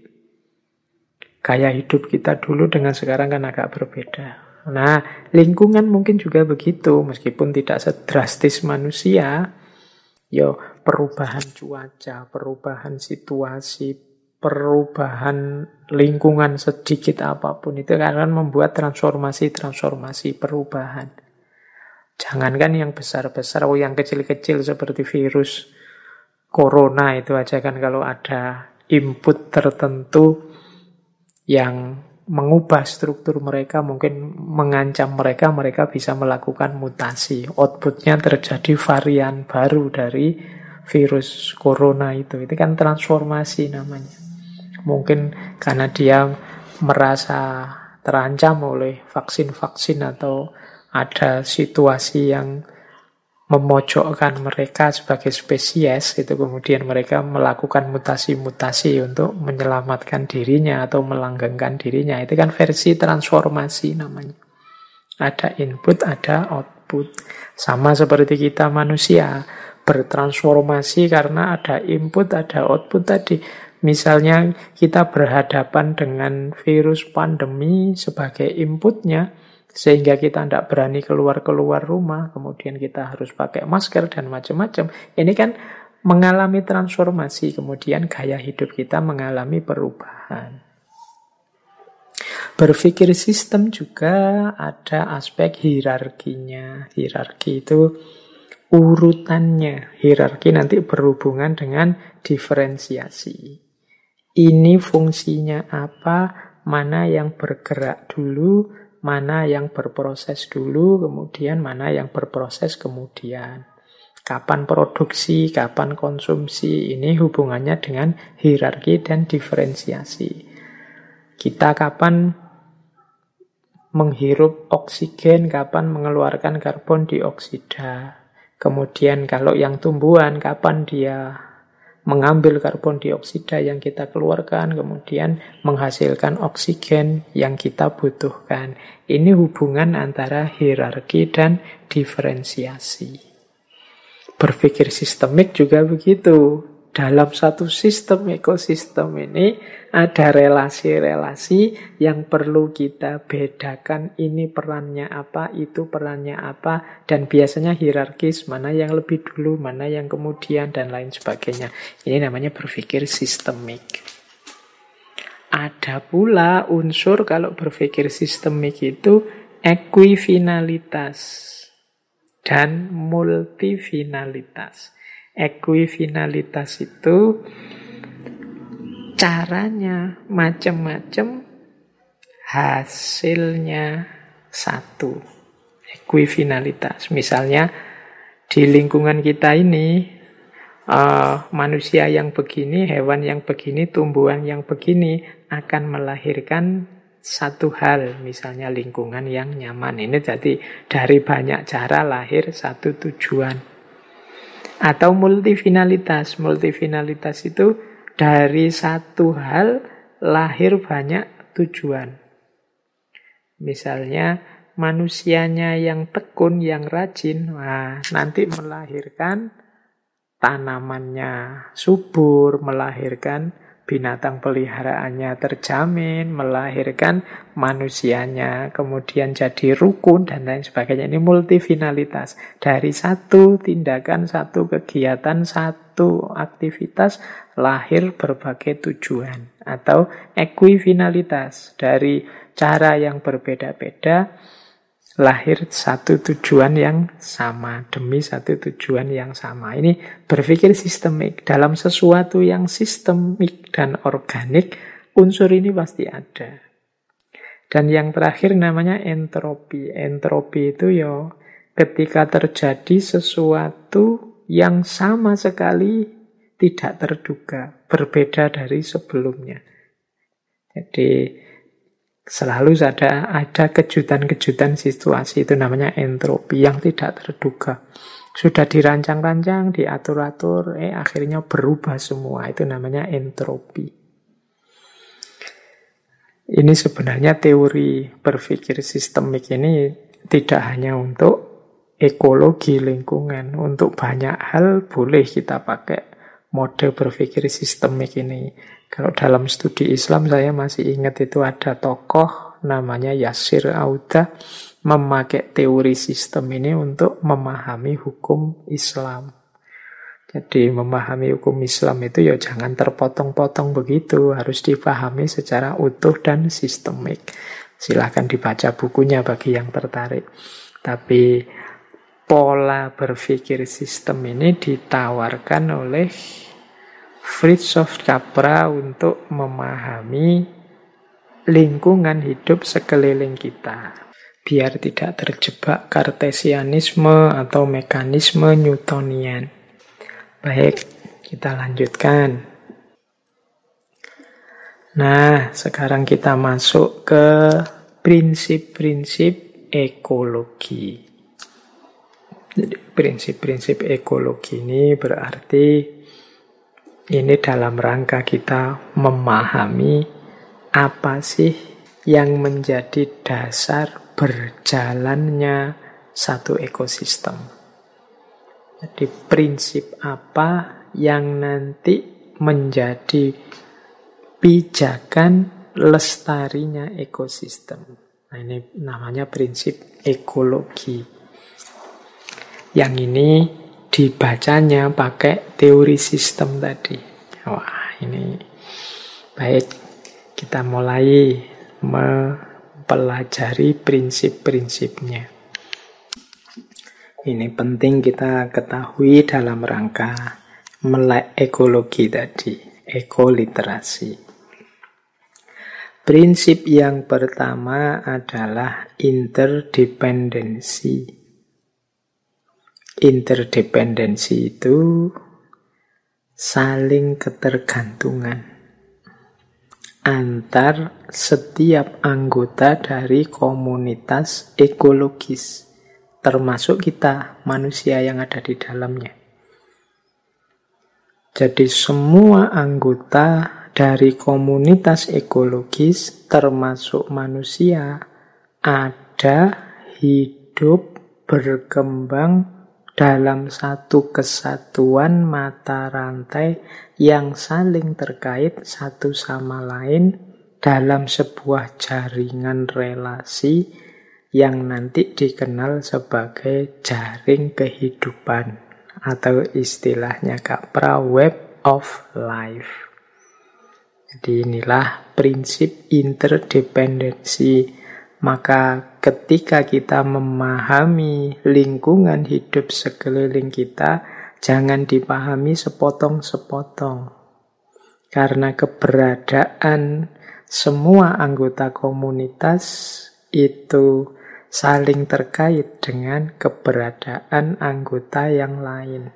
Gaya hidup kita dulu dengan sekarang kan agak berbeda. Nah, lingkungan mungkin juga begitu. Meskipun tidak sedrastis manusia, perubahan cuaca, perubahan situasi, perubahan lingkungan sedikit apapun itu akan membuat transformasi perubahan. Jangankan yang besar-besar, yang kecil-kecil seperti virus corona itu aja kan, kalau ada input tertentu yang mengubah struktur mereka, mungkin mengancam mereka, mereka bisa melakukan mutasi. Outputnya terjadi varian baru dari virus corona itu kan transformasi namanya. Mungkin karena dia merasa terancam oleh vaksin-vaksin atau ada situasi yang memojokkan mereka sebagai spesies, itu kemudian mereka melakukan mutasi-mutasi untuk menyelamatkan dirinya atau melanggengkan dirinya. Itu kan versi transformasi namanya. Ada input, ada output. Sama seperti kita manusia, bertransformasi karena ada input, ada output tadi. Misalnya kita berhadapan dengan virus pandemi sebagai inputnya, sehingga kita tidak berani keluar-keluar rumah, kemudian kita harus pakai masker dan macam-macam. Ini kan mengalami transformasi, kemudian gaya hidup kita mengalami perubahan. Berpikir sistem juga ada aspek hierarkinya. Hierarki itu urutannya. Hierarki nanti berhubungan dengan diferensiasi. Ini fungsinya apa, mana yang bergerak dulu, mana yang berproses dulu, kemudian mana yang berproses kemudian. Kapan produksi, kapan konsumsi, ini hubungannya dengan hierarki dan diferensiasi. Kita kapan menghirup oksigen, kapan mengeluarkan karbon dioksida. Kemudian kalau yang tumbuhan, kapan dia mengambil karbon dioksida yang kita keluarkan, kemudian menghasilkan oksigen yang kita butuhkan. Ini hubungan antara hierarki dan diferensiasi. Berpikir sistemik juga begitu. Dalam satu sistem ekosistem ini ada relasi-relasi yang perlu kita bedakan. Ini perannya apa, itu perannya apa, dan biasanya hierarkis, mana yang lebih dulu, mana yang kemudian, dan lain sebagainya. Ini namanya berpikir sistemik. Ada pula unsur kalau berpikir sistemik itu ekuifinalitas dan multifinalitas. Ekuifinalitas itu caranya macam-macam, hasilnya satu. Ekuifinalitas. Misalnya di lingkungan kita ini, manusia yang begini, hewan yang begini, tumbuhan yang begini akan melahirkan satu hal, misalnya lingkungan yang nyaman. Ini jadi dari banyak cara lahir satu tujuan. Atau multifinalitas. Multifinalitas itu dari satu hal lahir banyak tujuan. Misalnya manusianya yang tekun, yang rajin, nanti melahirkan tanamannya subur, melahirkan binatang peliharaannya terjamin, melahirkan manusianya kemudian jadi rukun dan lain sebagainya. Ini multifinalitas. Dari satu tindakan, satu kegiatan, satu aktivitas lahir berbagai tujuan. Atau equifinalitas. Dari cara yang berbeda-beda lahir satu tujuan yang sama, demi satu tujuan yang sama. Ini berpikir sistemik. Dalam sesuatu yang sistemik dan organik, unsur ini pasti ada. Dan yang terakhir namanya entropi. Entropi itu ya ketika terjadi sesuatu yang sama sekali tidak terduga, berbeda dari sebelumnya. Jadi selalu ada kejutan-kejutan situasi, itu namanya entropi yang tidak terduga. Sudah dirancang-rancang, diatur-atur, akhirnya berubah semua. Itu namanya entropi. Ini sebenarnya teori berpikir sistemik ini tidak hanya untuk ekologi lingkungan. Untuk banyak hal boleh kita pakai mode berpikir sistemik ini. Kalau dalam studi Islam saya masih ingat itu ada tokoh namanya Yasir Auda memakai teori sistem ini untuk memahami hukum Islam. Jadi memahami hukum Islam itu ya jangan terpotong-potong begitu, harus dipahami secara utuh dan sistemik. Silahkan dibaca bukunya bagi yang tertarik. Tapi pola berpikir sistem ini ditawarkan oleh Fritjof Capra untuk memahami lingkungan hidup sekeliling kita. Biar tidak terjebak kartesianisme atau mekanisme Newtonian. Baik, kita lanjutkan. Nah, sekarang kita masuk ke prinsip-prinsip ekologi. Jadi, prinsip-prinsip ekologi ini berarti ini dalam rangka kita memahami apa sih yang menjadi dasar berjalannya satu ekosistem. Jadi prinsip apa yang nanti menjadi pijakan lestarinya ekosistem. Nah, ini namanya prinsip ekologi. Yang ini dibacanya pakai teori sistem tadi. Wah, ini baik. Kita mulai mempelajari prinsip-prinsipnya. Ini penting kita ketahui dalam rangka melek ekologi tadi, ekoliterasi. Prinsip yang pertama adalah interdependensi. Interdependensi itu saling ketergantungan antar setiap anggota dari komunitas ekologis, termasuk kita, manusia yang ada di dalamnya. Jadi semua anggota dari komunitas ekologis, termasuk manusia, ada, hidup, berkembang dalam satu kesatuan mata rantai yang saling terkait satu sama lain dalam sebuah jaringan relasi yang nanti dikenal sebagai jaring kehidupan atau istilahnya Capra Web of Life. Jadi inilah prinsip interdependensi. Maka ketika kita memahami lingkungan hidup sekeliling kita, jangan dipahami sepotong-sepotong. Karena keberadaan semua anggota komunitas itu saling terkait dengan keberadaan anggota yang lain.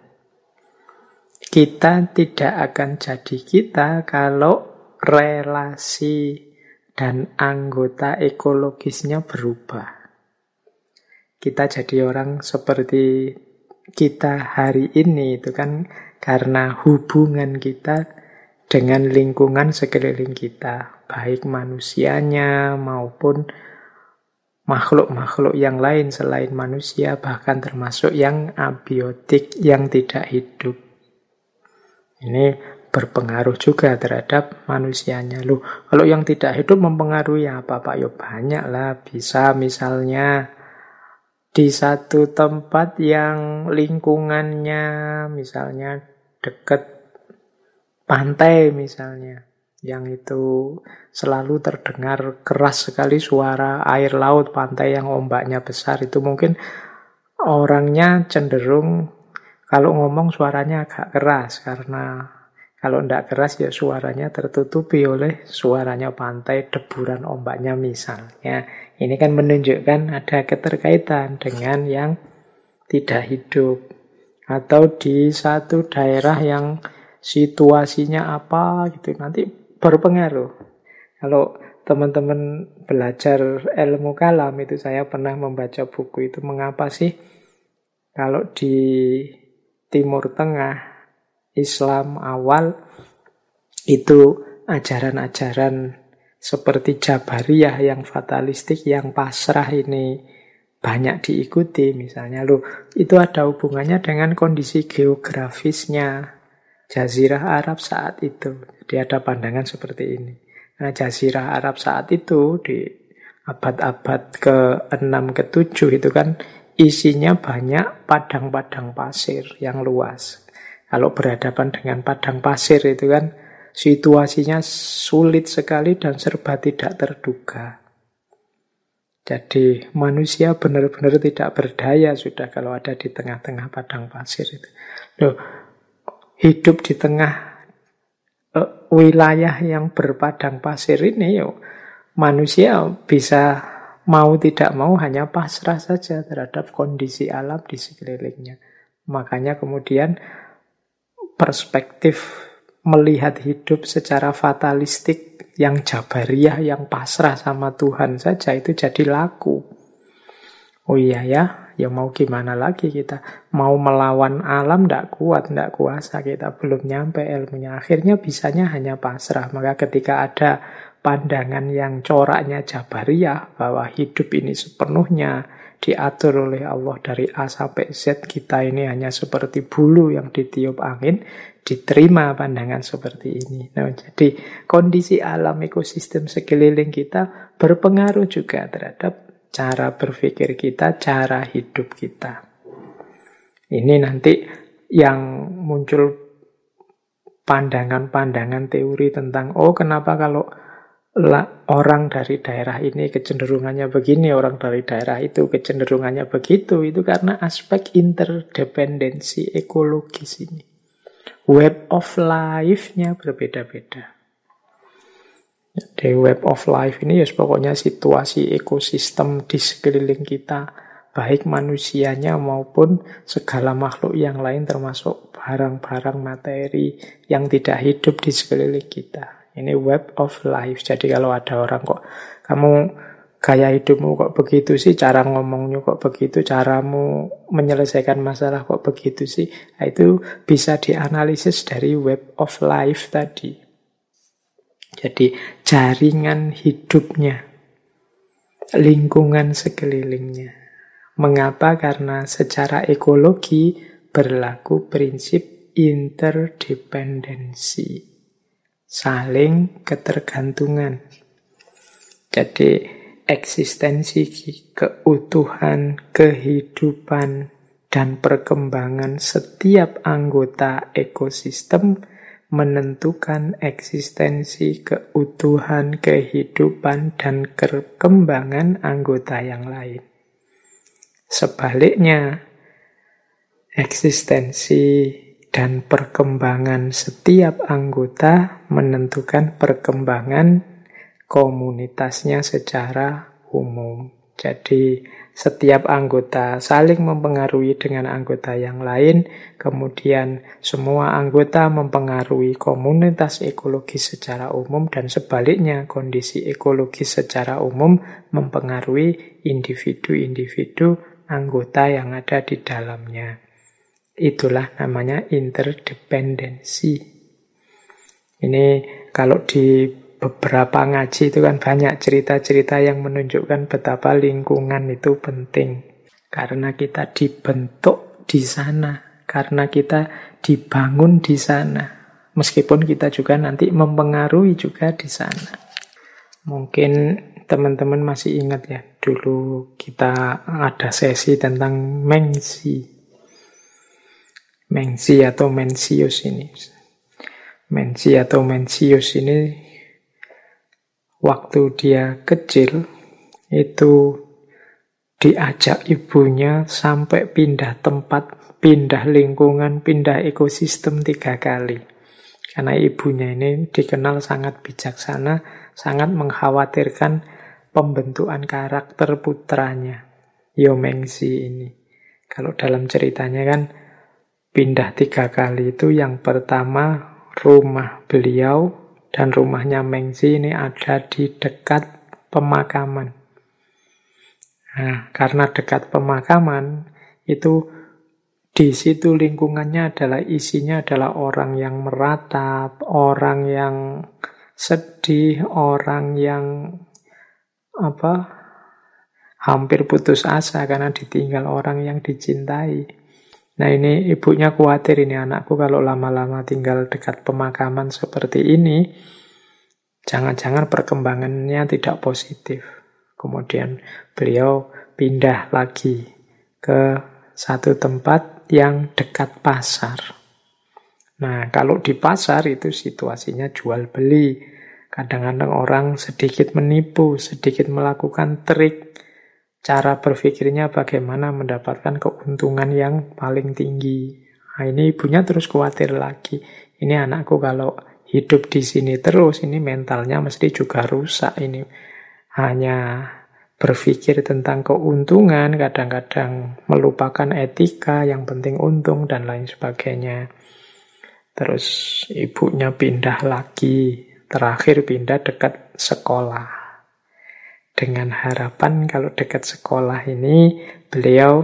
Kita tidak akan jadi kita kalau relasi dan anggota ekologisnya berubah. Kita jadi orang seperti kita hari ini itu kan karena hubungan kita dengan lingkungan sekeliling kita, baik manusianya maupun makhluk-makhluk yang lain selain manusia, bahkan termasuk yang abiotik, yang tidak hidup. Ini berpengaruh juga terhadap manusianya. Loh, kalau yang tidak hidup mempengaruhi apa, Pak? Ya banyak lah. Bisa misalnya di satu tempat yang lingkungannya misalnya dekat pantai misalnya, yang itu selalu terdengar keras sekali suara air laut pantai yang ombaknya besar, itu mungkin orangnya cenderung kalau ngomong suaranya agak keras, karena kalau tidak keras ya suaranya tertutupi oleh suaranya pantai, deburan ombaknya misalnya. Ini kan menunjukkan ada keterkaitan dengan yang tidak hidup. Atau di satu daerah yang situasinya apa gitu, nanti berpengaruh. Kalau teman-teman belajar ilmu kalam itu, saya pernah membaca buku itu, mengapa sih kalau di Timur Tengah Islam awal itu ajaran-ajaran seperti Jabariyah yang fatalistik, yang pasrah ini banyak diikuti misalnya. Loh, itu ada hubungannya dengan kondisi geografisnya Jazirah Arab saat itu. Jadi ada pandangan seperti ini. Nah, Jazirah Arab saat itu di abad-abad ke-6, ke-7 itu kan isinya banyak padang-padang pasir yang luas. Kalau berhadapan dengan padang pasir itu kan situasinya sulit sekali dan serba tidak terduga. Jadi manusia benar-benar tidak berdaya sudah kalau ada di tengah-tengah padang pasir itu. Loh, hidup di tengah wilayah yang berpadang pasir ini, manusia bisa mau tidak mau hanya pasrah saja terhadap kondisi alam di sekelilingnya. Makanya kemudian perspektif melihat hidup secara fatalistik yang Jabariyah, yang pasrah sama Tuhan saja itu jadi laku. Oh iya ya mau gimana lagi kita? Mau melawan alam ndak kuat, ndak kuasa, kita belum nyampe ilmunya. Akhirnya bisanya hanya pasrah. Maka ketika ada pandangan yang coraknya Jabariyah bahwa hidup ini sepenuhnya diatur oleh Allah dari A sampai Z, kita ini hanya seperti bulu yang ditiup angin, diterima pandangan seperti ini. Nah, jadi kondisi alam ekosistem sekeliling kita berpengaruh juga terhadap cara berpikir kita, cara hidup kita. Ini nanti yang muncul pandangan-pandangan teori tentang, oh kenapa kalau orang dari daerah ini kecenderungannya begini, orang dari daerah itu kecenderungannya begitu. Itu karena aspek interdependensi ekologis ini. Web of life-nya berbeda-beda. Jadi web of life ini ya pokoknya situasi ekosistem di sekeliling kita, baik manusianya maupun segala makhluk yang lain, termasuk barang-barang materi yang tidak hidup di sekeliling kita. Ini web of life. Jadi kalau ada orang kok, kamu gaya hidupmu kok begitu sih, cara ngomongnya kok begitu, caramu menyelesaikan masalah kok begitu sih, nah, itu bisa dianalisis dari web of life tadi. Jadi jaringan hidupnya, lingkungan sekelilingnya. Mengapa? Karena secara ekologi berlaku prinsip interdependensi, saling ketergantungan. Jadi eksistensi, keutuhan, kehidupan, dan perkembangan setiap anggota ekosistem menentukan eksistensi, keutuhan, kehidupan, dan perkembangan anggota yang lain. Sebaliknya, eksistensi dan perkembangan setiap anggota menentukan perkembangan komunitasnya secara umum. Jadi setiap anggota saling mempengaruhi dengan anggota yang lain, kemudian semua anggota mempengaruhi komunitas ekologis secara umum, dan sebaliknya kondisi ekologis secara umum mempengaruhi individu-individu anggota yang ada di dalamnya. Itulah namanya interdependensi. Ini kalau di beberapa ngaji itu kan banyak cerita-cerita yang menunjukkan betapa lingkungan itu penting. Karena kita dibentuk di sana, karena kita dibangun di sana. Meskipun kita juga nanti mempengaruhi juga di sana. Mungkin teman-teman masih ingat ya, dulu kita ada sesi tentang Mengzi. Mengzi atau Mencius ini. Mengzi atau Mencius ini waktu dia kecil itu diajak ibunya sampai pindah tempat, pindah lingkungan, pindah ekosistem 3 kali. Karena ibunya ini dikenal sangat bijaksana, sangat mengkhawatirkan pembentukan karakter putranya, Mengzi ini. Kalau dalam ceritanya kan pindah 3 kali itu, yang pertama rumah beliau dan rumahnya Mengzi ini ada di dekat pemakaman. Nah, karena dekat pemakaman, itu di situ lingkungannya isinya adalah orang yang meratap, orang yang sedih, orang yang hampir putus asa karena ditinggal orang yang dicintai. Nah, ini ibunya khawatir, ini anakku kalau lama-lama tinggal dekat pemakaman seperti ini, jangan-jangan perkembangannya tidak positif. Kemudian beliau pindah lagi ke satu tempat yang dekat pasar. Nah, kalau di pasar itu situasinya jual beli. Kadang-kadang orang sedikit menipu, sedikit melakukan trik. Cara berpikirnya bagaimana mendapatkan keuntungan yang paling tinggi. Nah, ini ibunya terus khawatir lagi. Ini anakku kalau hidup di sini terus, ini mentalnya mesti juga rusak. Ini hanya berpikir tentang keuntungan, kadang-kadang melupakan etika, yang penting untung, dan lain sebagainya. Terus ibunya pindah lagi, terakhir pindah dekat sekolah. Dengan harapan kalau dekat sekolah ini beliau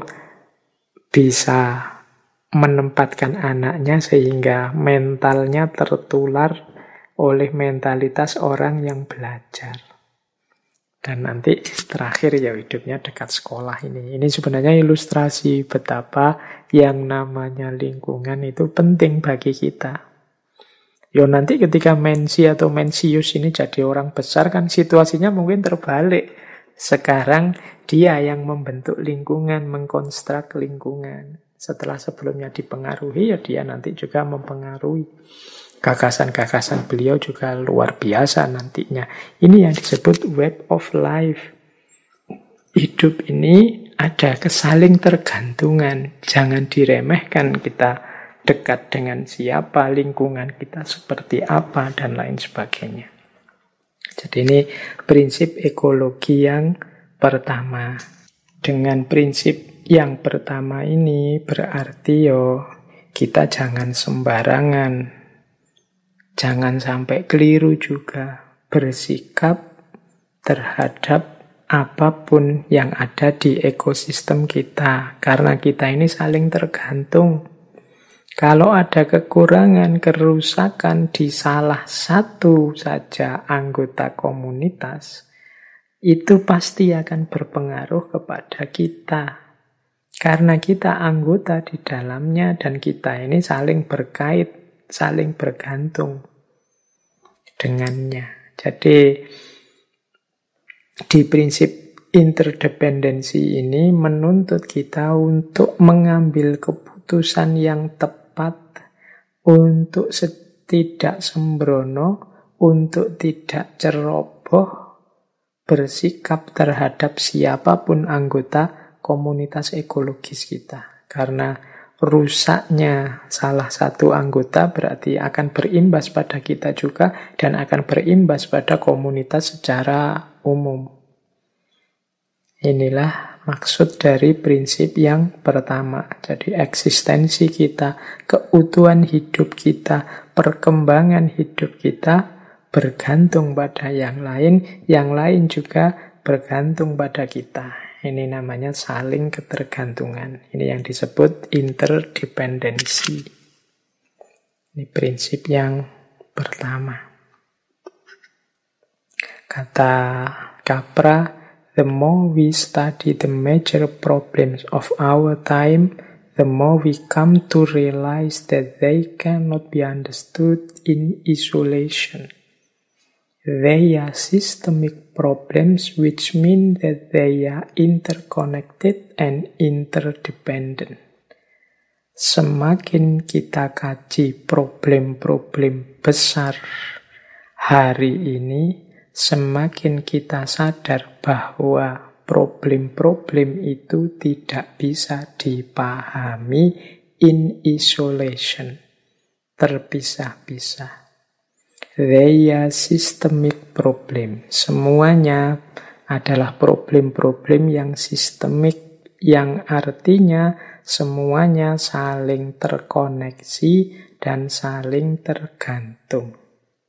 bisa menempatkan anaknya sehingga mentalnya tertular oleh mentalitas orang yang belajar. Dan nanti terakhir ya hidupnya dekat sekolah ini. Ini sebenarnya ilustrasi betapa yang namanya lingkungan itu penting bagi kita. Nanti ketika Menzi atau Mencius ini jadi orang besar kan situasinya mungkin terbalik. Sekarang dia yang membentuk lingkungan, mengkonstruk lingkungan. Setelah sebelumnya dipengaruhi, ya dia nanti juga mempengaruhi. Gagasan-gagasan beliau juga luar biasa nantinya. Ini yang disebut web of life. Hidup ini ada kesaling tergantungan. Jangan diremehkan kita dekat dengan siapa, lingkungan kita seperti apa, dan lain sebagainya. Jadi ini prinsip ekologi yang pertama. Dengan prinsip yang pertama ini berarti kita jangan sembarangan. Jangan sampai keliru juga bersikap terhadap apapun yang ada di ekosistem kita. Karena kita ini saling tergantung. Kalau ada kekurangan, kerusakan di salah satu saja anggota komunitas, itu pasti akan berpengaruh kepada kita. Karena kita anggota di dalamnya dan kita ini saling berkait, saling bergantung dengannya. Jadi, di prinsip interdependensi ini menuntut kita untuk mengambil keputusan yang tepat, untuk tidak sembrono, untuk tidak ceroboh, bersikap terhadap siapapun anggota komunitas ekologis kita. Karena rusaknya salah satu anggota berarti akan berimbas pada kita juga, dan akan berimbas pada komunitas secara umum. Inilah maksud dari prinsip yang pertama. Jadi eksistensi kita, keutuhan hidup kita, perkembangan hidup kita bergantung pada yang lain juga bergantung pada kita. Ini namanya saling ketergantungan. Ini yang disebut interdependensi. Ini prinsip yang pertama. Kata Capra, the more we study the major problems of our time, the more we come to realize that they cannot be understood in isolation. They are systemic problems, which mean that they are interconnected and interdependent. Semakin kita kaji problem-problem besar hari ini, semakin kita sadar bahwa problem-problem itu tidak bisa dipahami in isolation, terpisah-pisah. They are systemic problem. Semuanya adalah problem-problem yang sistemik, yang artinya semuanya saling terkoneksi dan saling tergantung.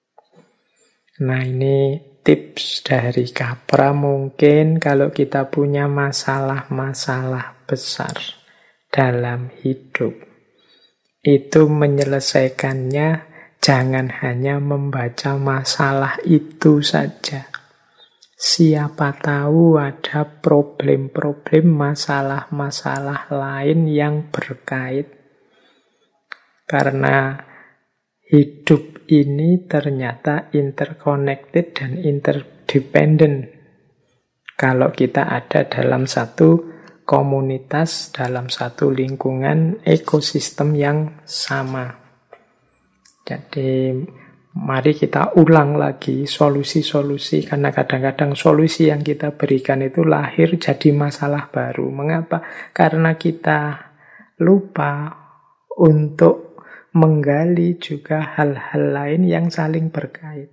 Nah, ini tips dari Capra. Mungkin kalau kita punya masalah-masalah besar dalam hidup, itu menyelesaikannya jangan hanya membaca masalah itu saja. Siapa tahu ada problem-problem, masalah-masalah lain yang berkait. Karena hidup ini ternyata interconnected dan interdependent. Kalau kita ada dalam satu komunitas, dalam satu lingkungan ekosistem yang sama. Jadi mari kita ulang lagi solusi-solusi, karena kadang-kadang solusi yang kita berikan itu lahir jadi masalah baru. Mengapa? Karena kita lupa untuk menggali juga hal-hal lain yang saling berkait.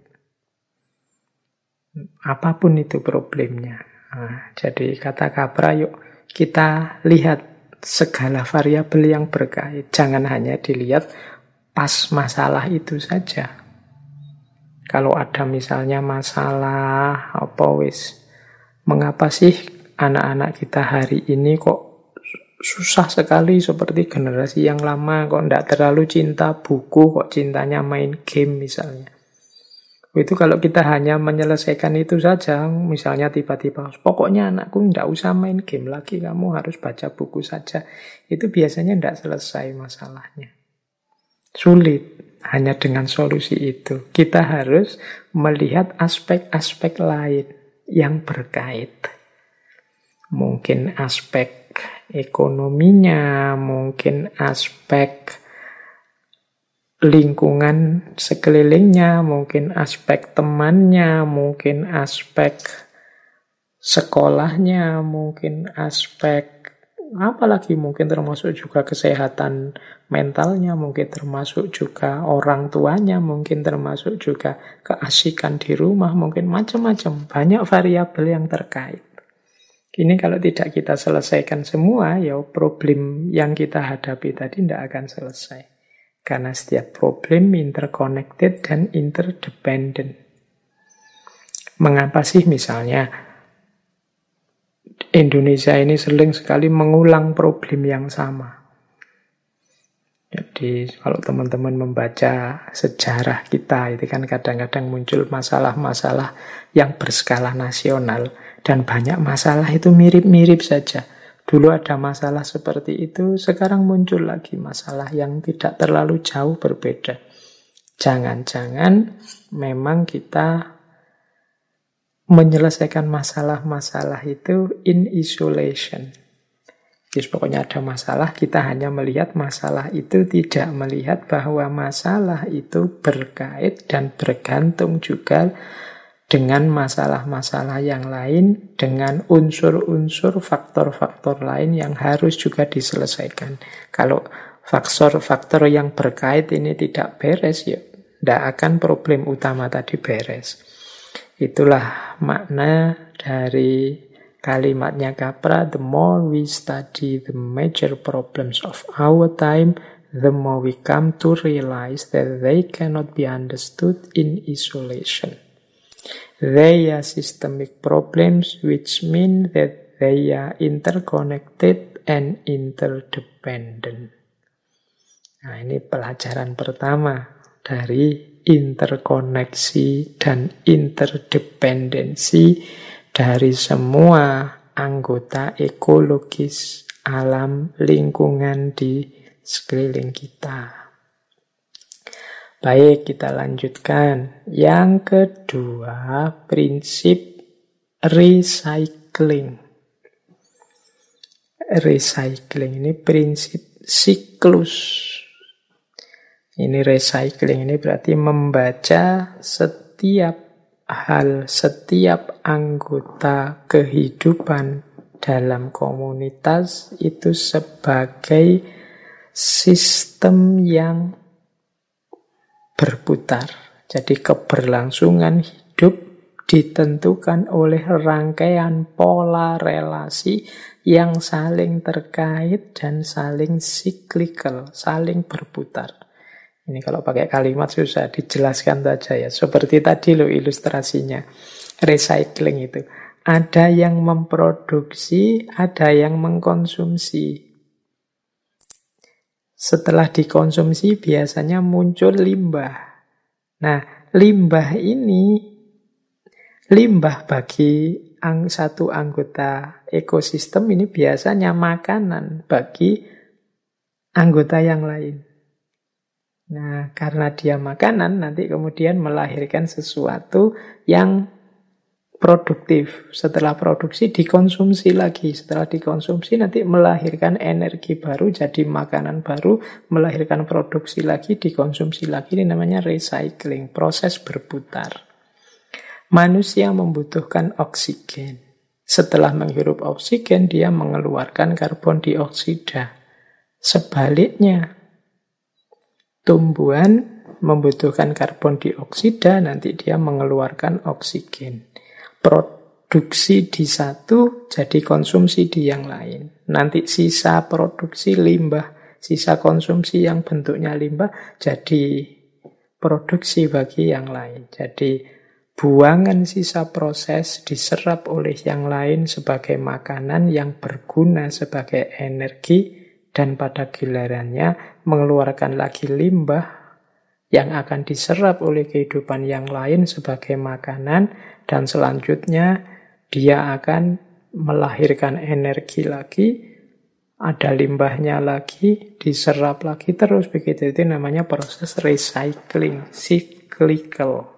Apapun itu problemnya. Nah, jadi kata Capra, yuk kita lihat segala variabel yang berkait. Jangan hanya dilihat pas masalah itu saja. Kalau ada misalnya masalah mengapa sih anak-anak kita hari ini kok susah sekali seperti generasi yang lama, kok tidak terlalu cinta buku, kok cintanya main game misalnya. Itu kalau kita hanya menyelesaikan itu saja, misalnya tiba-tiba, pokoknya anakku tidak usah main game lagi, kamu harus baca buku saja. Itu biasanya tidak selesai masalahnya. Sulit hanya dengan solusi itu. Kita harus melihat aspek-aspek lain yang berkait. Mungkin aspek ekonominya, mungkin aspek lingkungan sekelilingnya, mungkin aspek temannya, mungkin aspek sekolahnya, mungkin aspek apalagi mungkin termasuk juga kesehatan mentalnya, mungkin termasuk juga orang tuanya, mungkin termasuk juga keasikan di rumah, mungkin macam-macam, banyak variabel yang terkait. Ini kalau tidak kita selesaikan semua, ya problem yang kita hadapi tadi tidak akan selesai. Karena setiap problem interconnected dan interdependent. Mengapa sih misalnya Indonesia ini sering sekali mengulang problem yang sama? Jadi kalau teman-teman membaca sejarah kita, itu kan kadang-kadang muncul masalah-masalah yang berskala nasional. Dan banyak masalah itu mirip-mirip saja. Dulu ada masalah seperti itu, sekarang muncul lagi masalah yang tidak terlalu jauh berbeda. Jangan-jangan memang kita menyelesaikan masalah-masalah itu in isolation. Jadi pokoknya ada masalah, kita hanya melihat masalah itu, tidak melihat bahwa masalah itu berkait dan bergantung juga dengan masalah-masalah yang lain, dengan unsur-unsur, faktor-faktor lain yang harus juga diselesaikan. Kalau faktor-faktor yang berkait ini tidak beres, ya tidak akan problem utama tadi beres. Itulah makna dari Kalimatnya Capra, the more we study the major problems of our time, the more we come to realize that they cannot be understood in isolation. They are systemic problems, which mean that they are interconnected and interdependent. Nah, ini pelajaran pertama dari interkoneksi dan interdependensi dari semua anggota ekologis alam lingkungan di sekeliling kita. Baik, kita lanjutkan. Yang kedua, prinsip recycling. Recycling ini prinsip siklus. Ini recycling ini berarti membaca setiap hal, setiap anggota kehidupan dalam komunitas itu sebagai sistem yang berputar. Jadi keberlangsungan hidup ditentukan oleh rangkaian pola relasi yang saling terkait dan saling cyclical, saling berputar. Ini kalau pakai kalimat susah, dijelaskan saja ya. Seperti tadi loh ilustrasinya. Recycling itu. Ada yang memproduksi, ada yang mengkonsumsi. Setelah dikonsumsi biasanya muncul limbah. Nah, limbah ini, limbah bagi satu anggota ekosistem ini biasanya makanan bagi anggota yang lain. Nah, karena dia makanan, nanti kemudian melahirkan sesuatu yang produktif. Setelah produksi, dikonsumsi lagi. Setelah dikonsumsi, nanti melahirkan energi baru, jadi makanan baru, melahirkan produksi lagi, dikonsumsi lagi. Ini namanya recycling, proses berputar. Manusia membutuhkan oksigen. Setelah menghirup oksigen, dia mengeluarkan karbon dioksida. Sebaliknya, tumbuhan membutuhkan karbon dioksida, nanti dia mengeluarkan oksigen. Produksi di satu, jadi konsumsi di yang lain. Nanti sisa produksi limbah, sisa konsumsi yang bentuknya limbah, jadi produksi bagi yang lain. Jadi buangan sisa proses diserap oleh yang lain sebagai makanan yang berguna sebagai energi, dan pada gilirannya mengeluarkan lagi limbah yang akan diserap oleh kehidupan yang lain sebagai makanan, dan selanjutnya dia akan melahirkan energi lagi, ada limbahnya lagi, diserap lagi, terus begitu. Itu namanya proses recycling, cyclical.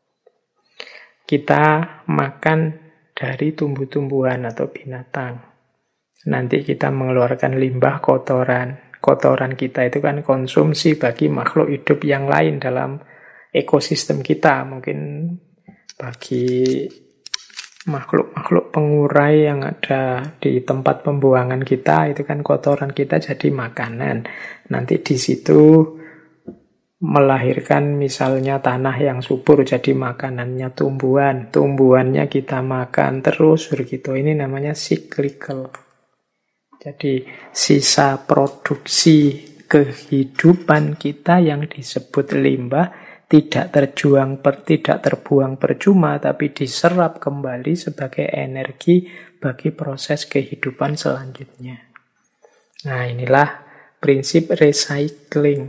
Kita makan dari tumbuh-tumbuhan atau binatang. Nanti kita mengeluarkan limbah kotoran. Kotoran kita itu kan konsumsi bagi makhluk hidup yang lain dalam ekosistem kita. Mungkin bagi makhluk-makhluk pengurai yang ada di tempat pembuangan kita, itu kan kotoran kita jadi makanan. Nanti di situ melahirkan misalnya tanah yang subur jadi makanannya tumbuhan. Tumbuhannya kita makan terus begitu. Ini namanya cyclical. Jadi sisa produksi kehidupan kita yang disebut limbah tidak terbuang percuma, tapi diserap kembali sebagai energi bagi proses kehidupan selanjutnya. Nah, inilah prinsip recycling.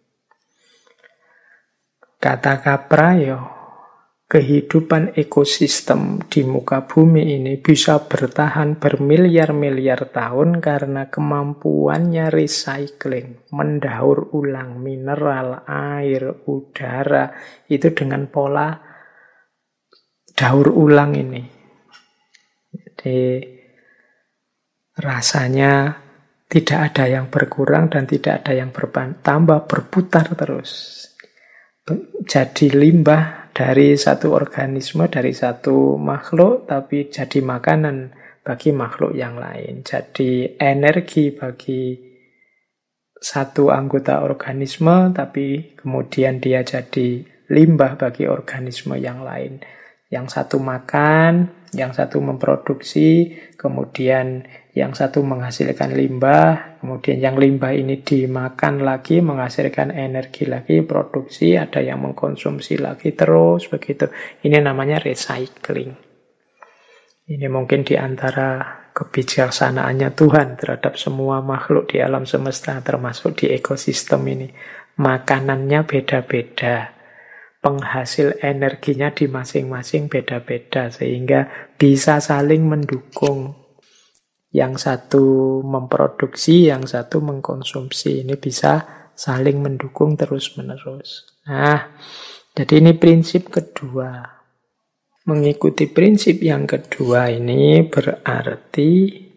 Kata Capra, kehidupan ekosistem di muka bumi ini bisa bertahan bermiliar-miliar tahun karena kemampuannya recycling, mendaur ulang mineral, air, udara, itu dengan pola daur ulang ini. Jadi rasanya tidak ada yang berkurang dan tidak ada yang bertambah, berputar terus. Jadi limbah dari satu organisme, dari satu makhluk, tapi jadi makanan bagi makhluk yang lain. Jadi energi bagi satu anggota organisme, tapi kemudian dia jadi limbah bagi organisme yang lain. Yang satu makan, yang satu memproduksi, kemudian yang satu menghasilkan limbah, kemudian yang limbah ini dimakan lagi, menghasilkan energi lagi, produksi, ada yang mengkonsumsi lagi, terus begitu. Ini namanya recycling. Ini mungkin di antara kebijaksanaannya Tuhan terhadap semua makhluk di alam semesta, termasuk di ekosistem ini. Makanannya beda-beda. Penghasil energinya di masing-masing beda-beda, sehingga bisa saling mendukung. Yang satu memproduksi, yang satu mengkonsumsi. Ini bisa saling mendukung terus-menerus. Nah, jadi ini prinsip kedua. Mengikuti prinsip yang kedua ini berarti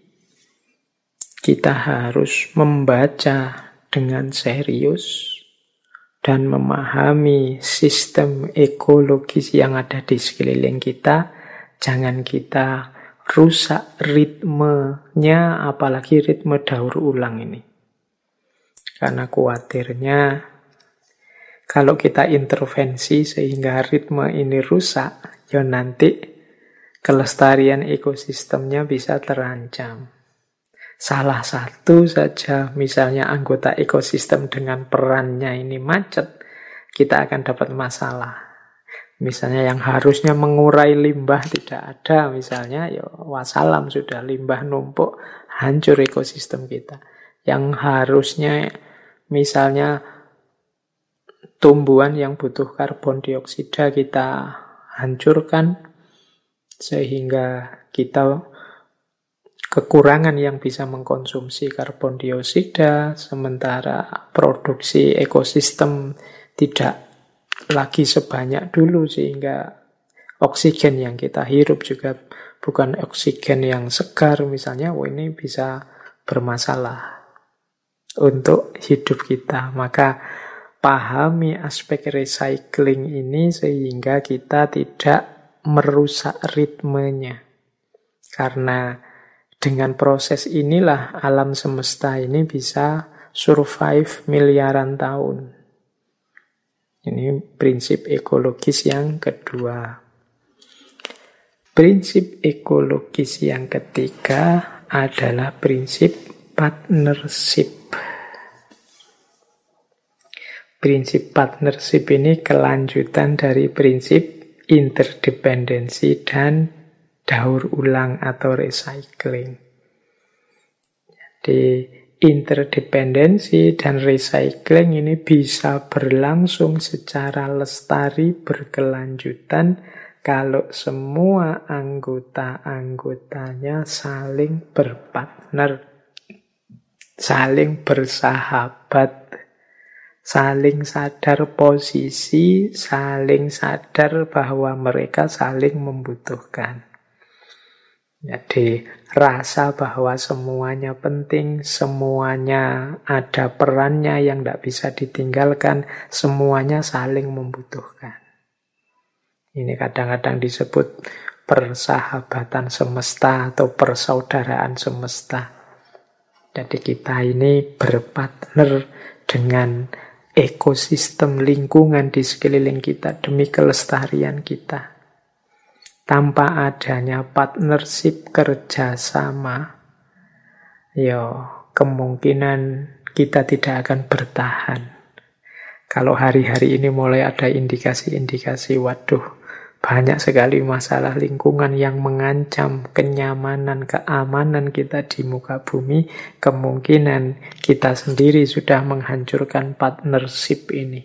kita harus membaca dengan serius dan memahami sistem ekologis yang ada di sekeliling kita. Jangan kita rusak ritmenya, apalagi ritme daur ulang ini. Karena khawatirnya kalau kita intervensi sehingga ritme ini rusak, ya nanti kelestarian ekosistemnya bisa terancam. Salah satu saja, misalnya anggota ekosistem dengan perannya ini macet, kita akan dapat masalah. Misalnya yang harusnya mengurai limbah tidak ada, misalnya, ya wassalam, sudah limbah numpuk, hancur ekosistem kita. Yang harusnya, misalnya, tumbuhan yang butuh karbon dioksida kita hancurkan, sehingga kita kekurangan yang bisa mengkonsumsi karbon dioksida, sementara produksi ekosistem tidak lagi sebanyak dulu, sehingga oksigen yang kita hirup juga bukan oksigen yang segar misalnya. Ini bisa bermasalah untuk hidup kita. Maka pahami aspek recycling ini sehingga kita tidak merusak ritmenya. Karena dengan proses inilah alam semesta ini bisa survive miliaran tahun. Ini prinsip ekologis yang kedua. Prinsip ekologis yang ketiga adalah prinsip partnership. Prinsip partnership ini kelanjutan dari prinsip interdependensi dan daur ulang atau recycling. Jadi interdependensi dan recycling ini bisa berlangsung secara lestari berkelanjutan kalau semua anggota-anggotanya saling berpartner, saling bersahabat, saling sadar posisi, saling sadar bahwa mereka saling membutuhkan. Jadi rasa bahwa semuanya penting, semuanya ada perannya yang tidak bisa ditinggalkan, semuanya saling membutuhkan. Ini kadang-kadang disebut persahabatan semesta atau persaudaraan semesta. Jadi kita ini berpartner dengan ekosistem lingkungan di sekeliling kita demi kelestarian kita. Tanpa adanya partnership kerjasama, ya kemungkinan kita tidak akan bertahan. Kalau hari-hari ini mulai ada indikasi-indikasi, waduh, banyak sekali masalah lingkungan yang mengancam kenyamanan, keamanan kita di muka bumi, kemungkinan kita sendiri sudah menghancurkan partnership ini.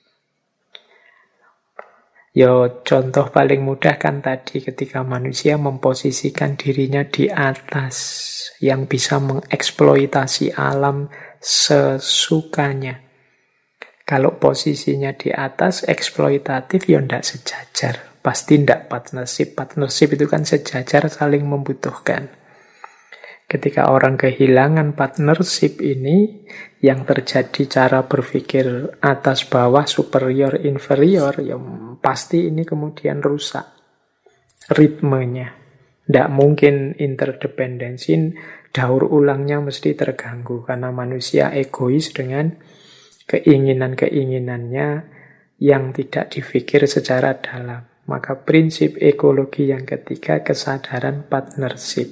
Ya, contoh paling mudah kan tadi ketika manusia memposisikan dirinya di atas yang bisa mengeksploitasi alam sesukanya. Kalau posisinya di atas, eksploitatif, ya tidak sejajar. Pasti tidak partnership. Partnership itu kan sejajar, saling membutuhkan. Ketika orang kehilangan partnership ini, yang terjadi cara berpikir atas bawah, superior, inferior, ya pasti ini kemudian rusak ritmenya. Tidak mungkin interdependensi, daur ulangnya mesti terganggu, karena manusia egois dengan keinginan-keinginannya yang tidak dipikir secara dalam. Maka prinsip ekologi yang ketiga, kesadaran partnership.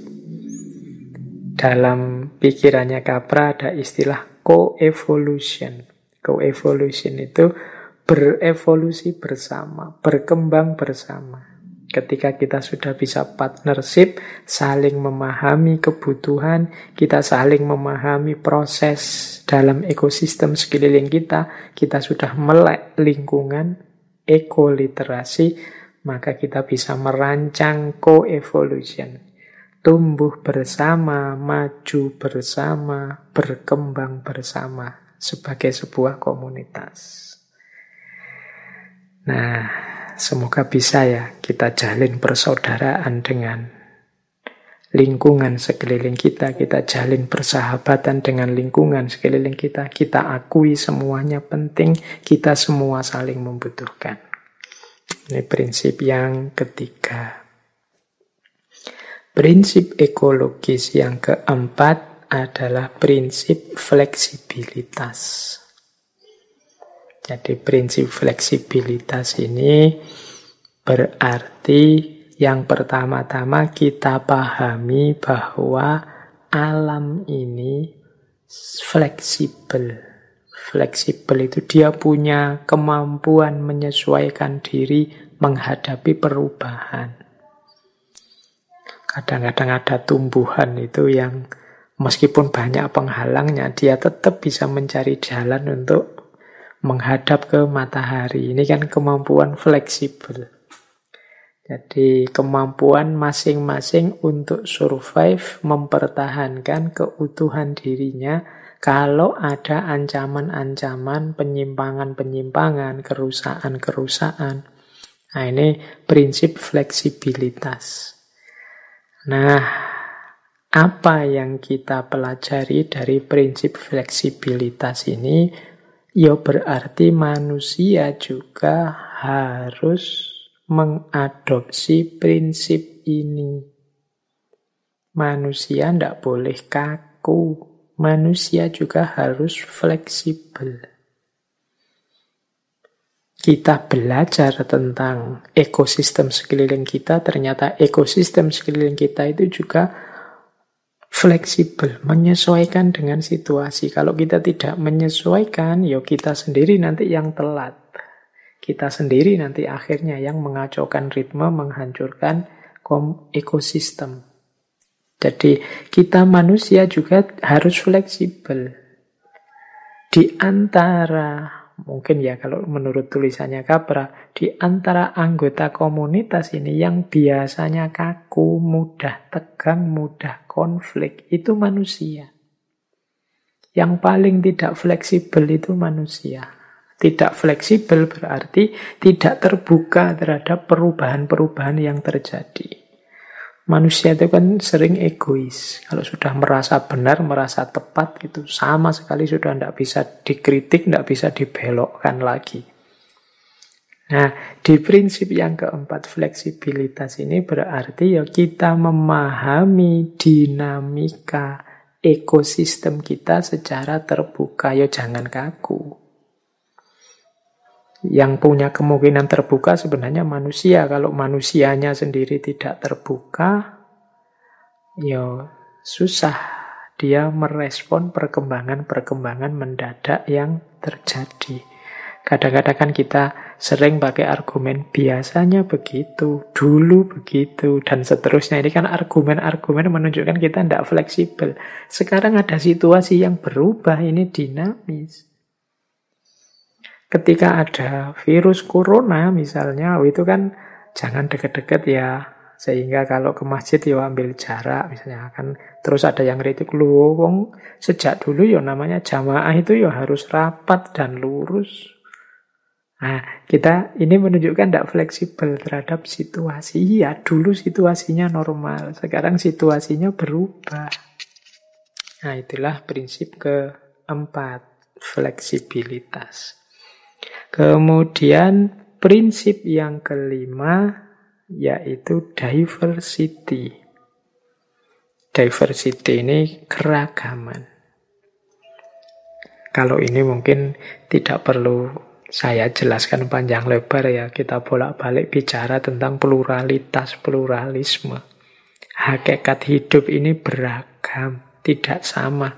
Dalam pikirannya Capra ada istilah co-evolution. Co-evolution itu berevolusi bersama, berkembang bersama. Ketika kita sudah bisa partnership, saling memahami kebutuhan, kita saling memahami proses dalam ekosistem sekeliling kita sudah melek lingkungan, ekoliterasi, maka kita bisa merancang co-evolution. Tumbuh bersama, maju bersama, berkembang bersama sebagai sebuah komunitas. Nah, semoga bisa ya kita jalin persaudaraan dengan lingkungan sekeliling kita jalin persahabatan dengan lingkungan sekeliling kita akui semuanya penting, kita semua saling membutuhkan. Ini prinsip yang ketiga. Prinsip ekologis yang keempat adalah prinsip fleksibilitas. Jadi prinsip fleksibilitas ini berarti yang pertama-tama kita pahami bahwa alam ini fleksibel. Fleksibel itu dia punya kemampuan menyesuaikan diri menghadapi perubahan. Kadang-kadang ada tumbuhan itu yang meskipun banyak penghalangnya, dia tetap bisa mencari jalan untuk menghadap ke matahari. Ini kan kemampuan fleksibel. Jadi kemampuan masing-masing untuk survive, mempertahankan keutuhan dirinya kalau ada ancaman-ancaman, penyimpangan-penyimpangan, kerusakan-kerusakan. Nah, ini prinsip fleksibilitas. Nah, apa yang kita pelajari dari prinsip fleksibilitas ini? Ya berarti manusia juga harus mengadopsi prinsip ini. Manusia tidak boleh kaku. Manusia juga harus fleksibel. Kita belajar tentang ekosistem sekeliling kita, ternyata ekosistem sekeliling kita itu juga fleksibel, menyesuaikan dengan situasi. Kalau kita tidak menyesuaikan, ya kita sendiri nanti yang telat. Kita sendiri nanti akhirnya yang mengacaukan ritme, menghancurkan ekosistem. Jadi kita manusia juga harus fleksibel. Di antara, mungkin ya kalau menurut tulisannya Capra, di antara anggota komunitas ini yang biasanya kaku, mudah tegang, mudah konflik, itu manusia. Yang paling tidak fleksibel itu manusia. Tidak fleksibel berarti tidak terbuka terhadap perubahan-perubahan yang terjadi. Manusia itu kan sering egois. Kalau sudah merasa benar, merasa tepat, gitu, sama sekali sudah tidak bisa dikritik, tidak bisa dibelokkan lagi. Nah, di prinsip yang keempat, fleksibilitas ini berarti ya kita memahami dinamika ekosistem kita secara terbuka, ya jangan kaku. Yang punya kemungkinan terbuka sebenarnya manusia. Kalau manusianya sendiri tidak terbuka, ya susah dia merespon perkembangan-perkembangan mendadak yang terjadi. Kadang-kadang kan kita sering pakai argumen biasanya begitu, dulu begitu, dan seterusnya. Ini kan argumen-argumen menunjukkan kita tidak fleksibel. Sekarang ada situasi yang berubah, ini dinamis. Ketika ada virus corona misalnya, itu kan jangan deket-deket ya, sehingga kalau ke masjid ya ambil jarak misalnya kan. Terus ada yang kritik, lu wong sejak dulu ya namanya jamaah itu ya harus rapat dan lurus. Nah, kita ini menunjukkan tidak fleksibel terhadap situasi. Iya, dulu situasinya normal, sekarang situasinya berubah. Nah, itulah prinsip keempat, fleksibilitas. Kemudian prinsip yang kelima yaitu diversity. Diversity ini keragaman. Kalau ini mungkin tidak perlu Saya jelaskan panjang lebar ya, kita bolak-balik bicara tentang pluralitas, pluralisme. Hakikat hidup ini beragam, tidak sama.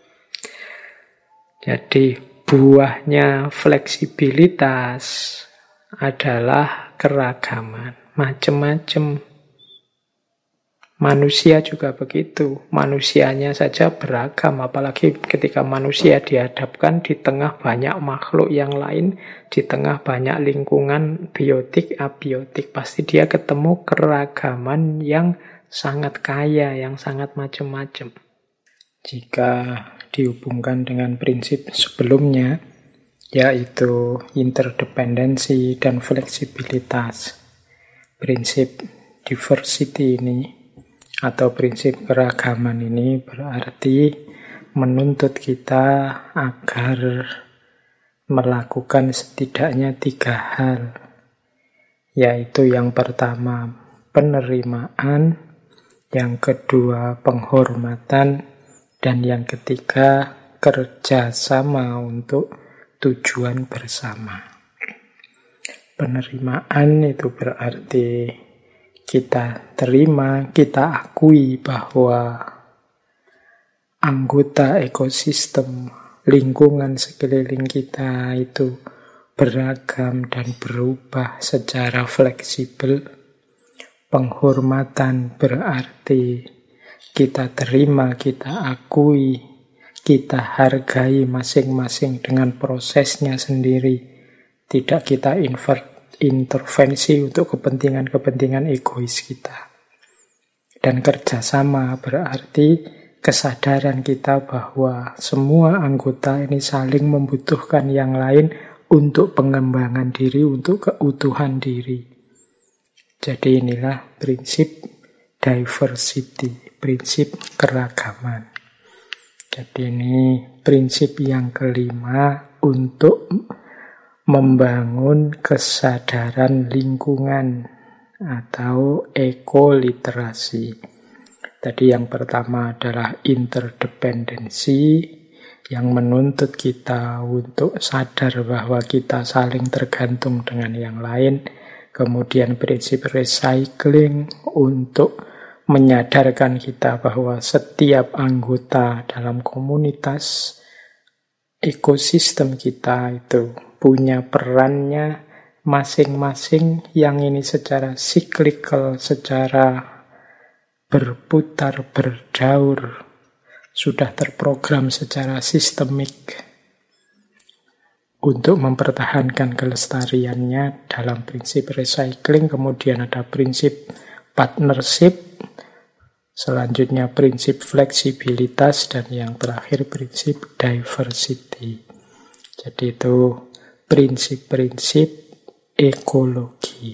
Jadi buahnya fleksibilitas adalah keragaman, macam-macam. Manusia juga begitu. Manusianya saja beragam, apalagi ketika manusia dihadapkan di tengah banyak makhluk yang lain, di tengah banyak lingkungan biotik, abiotik. Pasti dia ketemu keragaman yang sangat kaya, yang sangat macam-macam. Jika dihubungkan dengan prinsip sebelumnya, yaitu interdependensi dan fleksibilitas. Prinsip diversity ini, atau prinsip keragaman ini berarti menuntut kita agar melakukan setidaknya 3 hal. Yaitu yang pertama penerimaan, yang kedua penghormatan, dan yang ketiga kerjasama untuk tujuan bersama. Penerimaan itu berarti kita terima, kita akui bahwa anggota ekosistem, lingkungan sekeliling kita itu beragam dan berubah secara fleksibel. Penghormatan berarti kita terima, kita akui, kita hargai masing-masing dengan prosesnya sendiri. Tidak kita intervensi untuk kepentingan-kepentingan egois kita. Dan kerjasama berarti kesadaran kita bahwa semua anggota ini saling membutuhkan yang lain untuk pengembangan diri, untuk keutuhan diri. Jadi inilah prinsip diversity, prinsip keragaman. Jadi ini prinsip yang kelima untuk membangun kesadaran lingkungan atau ekoliterasi. Tadi yang pertama adalah interdependensi yang menuntut kita untuk sadar bahwa kita saling tergantung dengan yang lain. Kemudian prinsip recycling untuk menyadarkan kita bahwa setiap anggota dalam komunitas ekosistem kita itu punya perannya masing-masing, yang ini secara cyclical, secara berputar, berdaur, sudah terprogram secara sistemik untuk mempertahankan kelestariannya dalam prinsip recycling. Kemudian ada prinsip partnership, selanjutnya prinsip fleksibilitas, dan yang terakhir prinsip diversity. Jadi itu prinsip-prinsip ekologi.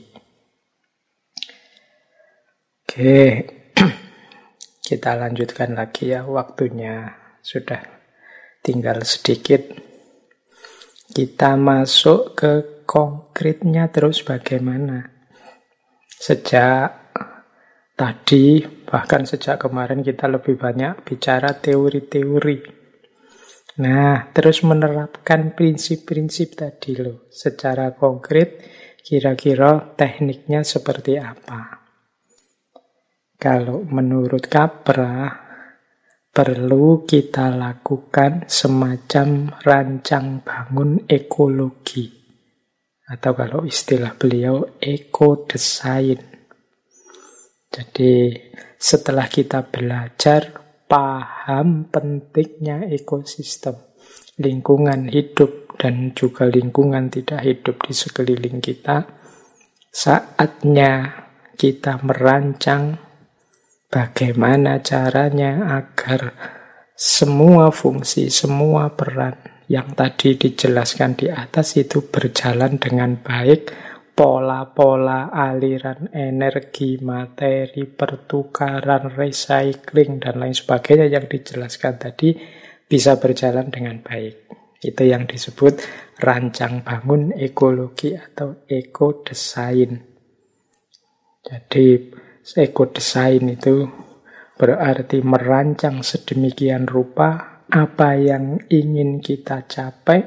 Oke, kita lanjutkan lagi ya, waktunya sudah tinggal sedikit. Kita masuk ke konkretnya terus bagaimana. Sejak tadi, bahkan sejak kemarin kita lebih banyak bicara teori-teori. Nah, terus menerapkan prinsip-prinsip tadi loh. Secara konkret, kira-kira tekniknya seperti apa? Kalau menurut Capra, perlu kita lakukan semacam rancang bangun ekologi. Atau kalau istilah beliau, eco-design. Jadi, setelah kita belajar paham pentingnya ekosistem, lingkungan hidup dan juga lingkungan tidak hidup di sekeliling kita, saatnya kita merancang bagaimana caranya agar semua fungsi, semua peran yang tadi dijelaskan di atas itu berjalan dengan baik. Pola-pola aliran energi, materi, pertukaran, recycling, dan lain sebagainya yang dijelaskan tadi bisa berjalan dengan baik. Itu yang disebut rancang bangun ekologi atau eco-design. Jadi eco-design itu berarti merancang sedemikian rupa apa yang ingin kita capai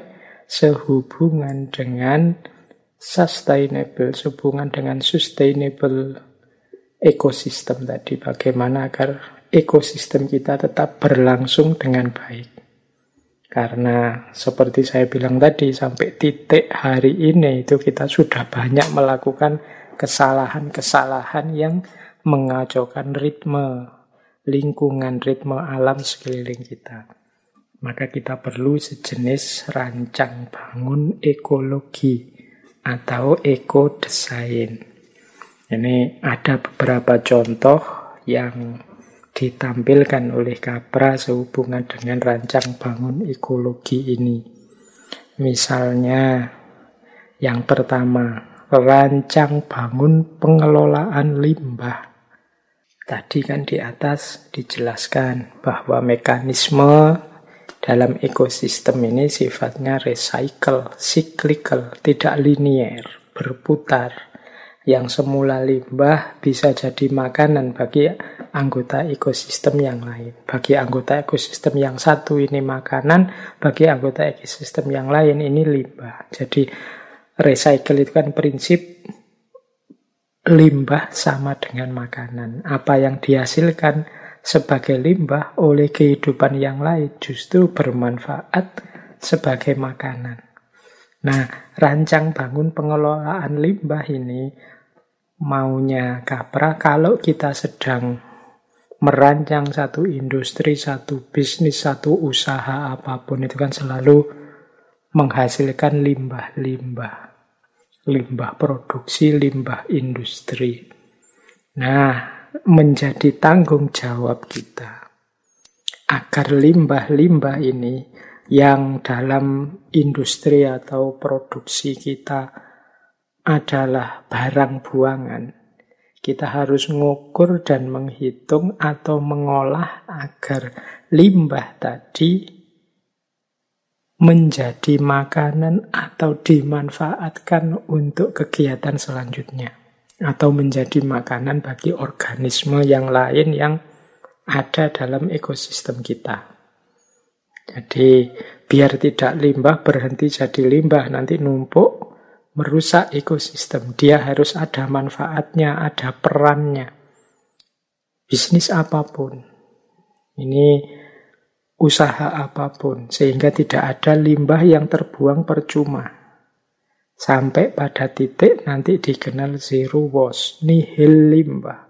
sehubungan dengan sustainable, sehubungan dengan sustainable ekosistem tadi. Bagaimana agar ekosistem kita tetap berlangsung dengan baik. Karena seperti saya bilang tadi, sampai titik hari ini itu kita sudah banyak melakukan kesalahan-kesalahan yang mengacaukan ritme lingkungan, ritme alam sekeliling kita. Maka kita perlu sejenis rancang bangun ekologi atau ekodesain. Ini ada beberapa contoh yang ditampilkan oleh Capra sehubungan dengan rancang bangun ekologi ini. Misalnya, yang pertama, rancang bangun pengelolaan limbah. Tadi kan di atas dijelaskan bahwa mekanisme dalam ekosistem ini sifatnya recycle, cyclical, tidak linier, berputar. Yang semula limbah bisa jadi makanan bagi anggota ekosistem yang lain. Bagi anggota ekosistem yang satu ini makanan, bagi anggota ekosistem yang lain ini limbah. Jadi recycle itu kan prinsip limbah sama dengan makanan. Apa yang dihasilkan sebagai limbah oleh kehidupan yang lain justru bermanfaat sebagai makanan. Nah, rancang bangun pengelolaan limbah ini maunya Capra kalau kita sedang merancang satu industri, satu bisnis, satu usaha apapun itu kan selalu menghasilkan limbah-limbah. Limbah produksi, limbah industri. Nah, menjadi tanggung jawab kita agar limbah-limbah ini yang dalam industri atau produksi kita adalah barang buangan, kita harus mengukur dan menghitung atau mengolah agar limbah tadi menjadi makanan atau dimanfaatkan untuk kegiatan selanjutnya. Atau menjadi makanan bagi organisme yang lain yang ada dalam ekosistem kita. Jadi biar tidak limbah berhenti jadi limbah, nanti numpuk merusak ekosistem. Dia harus ada manfaatnya, ada perannya. Bisnis apapun. Ini usaha apapun, sehingga tidak ada limbah yang terbuang percuma. Sampai pada titik nanti dikenal zero waste, nihil limbah.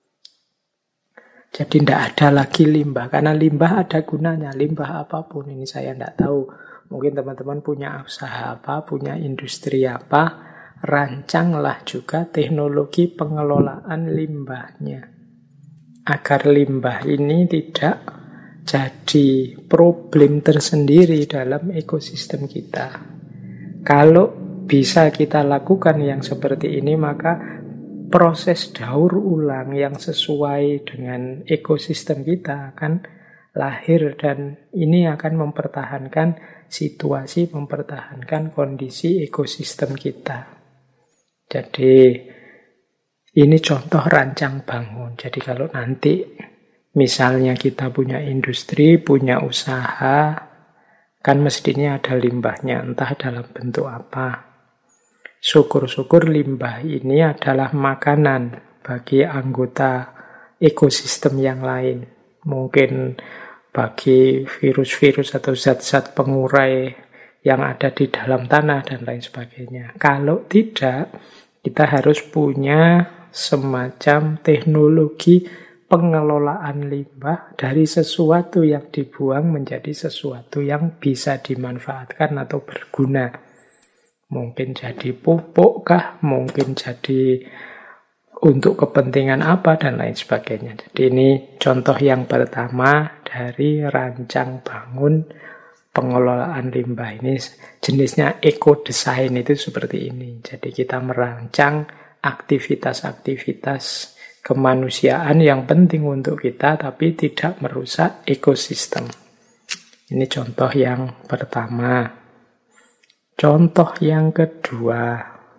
Jadi tidak ada lagi limbah, karena limbah ada gunanya, limbah apapun. Ini saya tidak tahu, mungkin teman-teman punya usaha apa, punya industri apa, rancanglah juga teknologi pengelolaan limbahnya. Agar limbah ini tidak jadi problem tersendiri dalam ekosistem kita. Kalau bisa kita lakukan yang seperti ini, maka proses daur ulang yang sesuai dengan ekosistem kita akan lahir, dan ini akan mempertahankan situasi, mempertahankan kondisi ekosistem kita. Jadi ini contoh rancang bangun. Jadi kalau nanti misalnya kita punya industri, punya usaha, kan mestinya ada limbahnya, entah dalam bentuk apa. Syukur-syukur limbah ini adalah makanan bagi anggota ekosistem yang lain. Mungkin bagi virus-virus atau zat-zat pengurai yang ada di dalam tanah dan lain sebagainya. Kalau tidak, kita harus punya semacam teknologi pengelolaan limbah dari sesuatu yang dibuang menjadi sesuatu yang bisa dimanfaatkan atau berguna. Mungkin jadi pupuk kah, mungkin jadi untuk kepentingan apa, dan lain sebagainya. Jadi ini contoh yang pertama dari rancang bangun pengelolaan limbah. Ini jenisnya ekodesain itu seperti ini. Jadi kita merancang aktivitas-aktivitas kemanusiaan yang penting untuk kita, tapi tidak merusak ekosistem. Ini contoh yang pertama. Contoh yang kedua,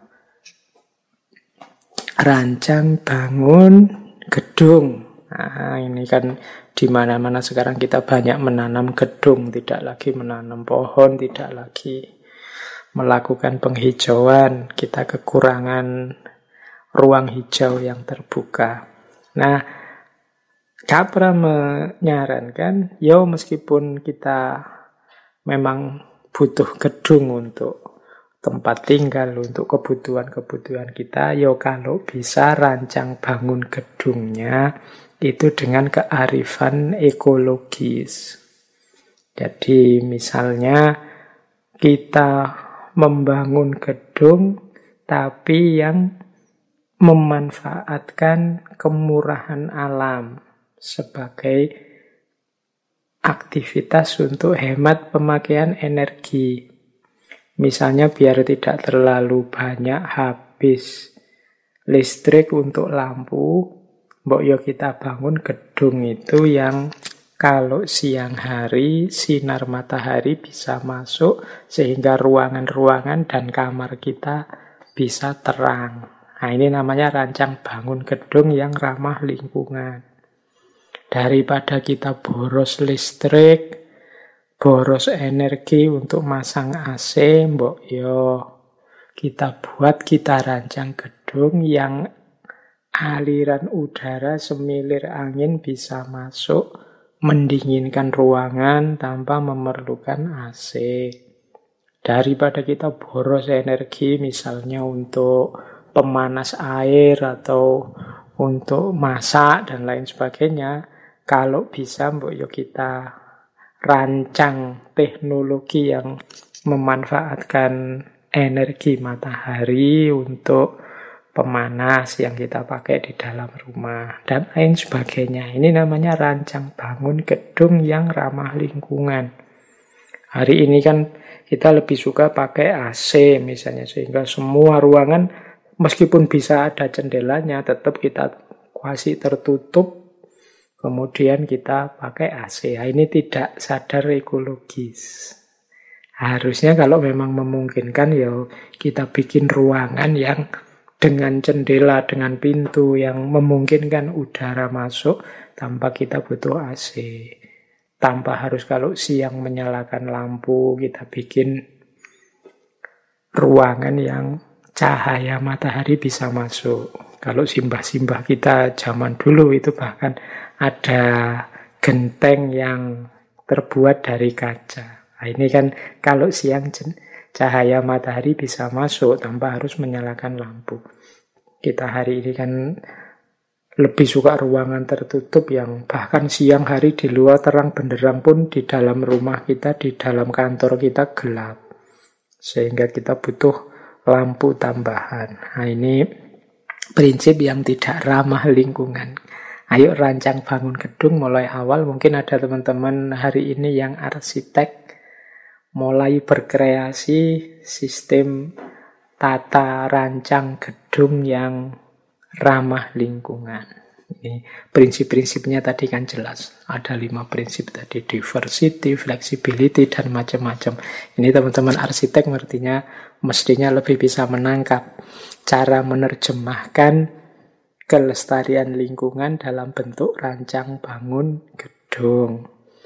rancang bangun gedung. Nah, ini kan di mana-mana sekarang kita banyak menanam gedung, tidak lagi menanam pohon, tidak lagi melakukan penghijauan, kita kekurangan ruang hijau yang terbuka. Nah, Capra menyarankan, meskipun kita memang butuh gedung untuk tempat tinggal, untuk kebutuhan-kebutuhan kita, kalau bisa rancang bangun gedungnya itu dengan kearifan ekologis. Jadi misalnya kita membangun gedung tapi yang memanfaatkan kemurahan alam sebagai aktivitas untuk hemat pemakaian energi. Misalnya biar tidak terlalu banyak habis listrik untuk lampu, kita bangun gedung itu yang kalau siang hari sinar matahari bisa masuk sehingga ruangan-ruangan dan kamar kita bisa terang. Nah, ini namanya rancang bangun gedung yang ramah lingkungan. Daripada kita boros listrik, boros energi untuk masang AC, kita rancang gedung yang aliran udara semilir angin bisa masuk, mendinginkan ruangan tanpa memerlukan AC. Daripada kita boros energi misalnya untuk pemanas air atau untuk masak dan lain sebagainya, kalau bisa kita rancang teknologi yang memanfaatkan energi matahari untuk pemanas yang kita pakai di dalam rumah dan lain sebagainya. Ini namanya rancang bangun gedung yang ramah lingkungan. Hari ini kan kita lebih suka pakai AC misalnya, sehingga semua ruangan meskipun bisa ada jendelanya tetap kita kuasi tertutup. Kemudian kita pakai AC. Nah, ini tidak sadar ekologis. Harusnya kalau memang memungkinkan kita bikin ruangan yang dengan jendela, dengan pintu yang memungkinkan udara masuk tanpa kita butuh AC. Tanpa harus kalau siang menyalakan lampu, kita bikin ruangan yang cahaya matahari bisa masuk. Kalau simbah-simbah kita zaman dulu itu bahkan ada genteng yang terbuat dari kaca. Nah, ini kan kalau siang cahaya matahari bisa masuk tanpa harus menyalakan lampu. Kita hari ini kan lebih suka ruangan tertutup yang bahkan siang hari di luar terang benderang pun di dalam rumah kita, di dalam kantor kita gelap. Sehingga kita butuh lampu tambahan. Nah, ini prinsip yang tidak ramah lingkungan. Ayo rancang bangun gedung mulai awal. Mungkin ada teman-teman hari ini yang arsitek mulai berkreasi sistem tata rancang gedung yang ramah lingkungan. Ini prinsip-prinsipnya tadi kan jelas. Ada 5 prinsip tadi, diversity, flexibility, dan macam-macam. Ini teman-teman arsitek mestinya lebih bisa menangkap cara menerjemahkan kelestarian lingkungan dalam bentuk rancang bangun gedung.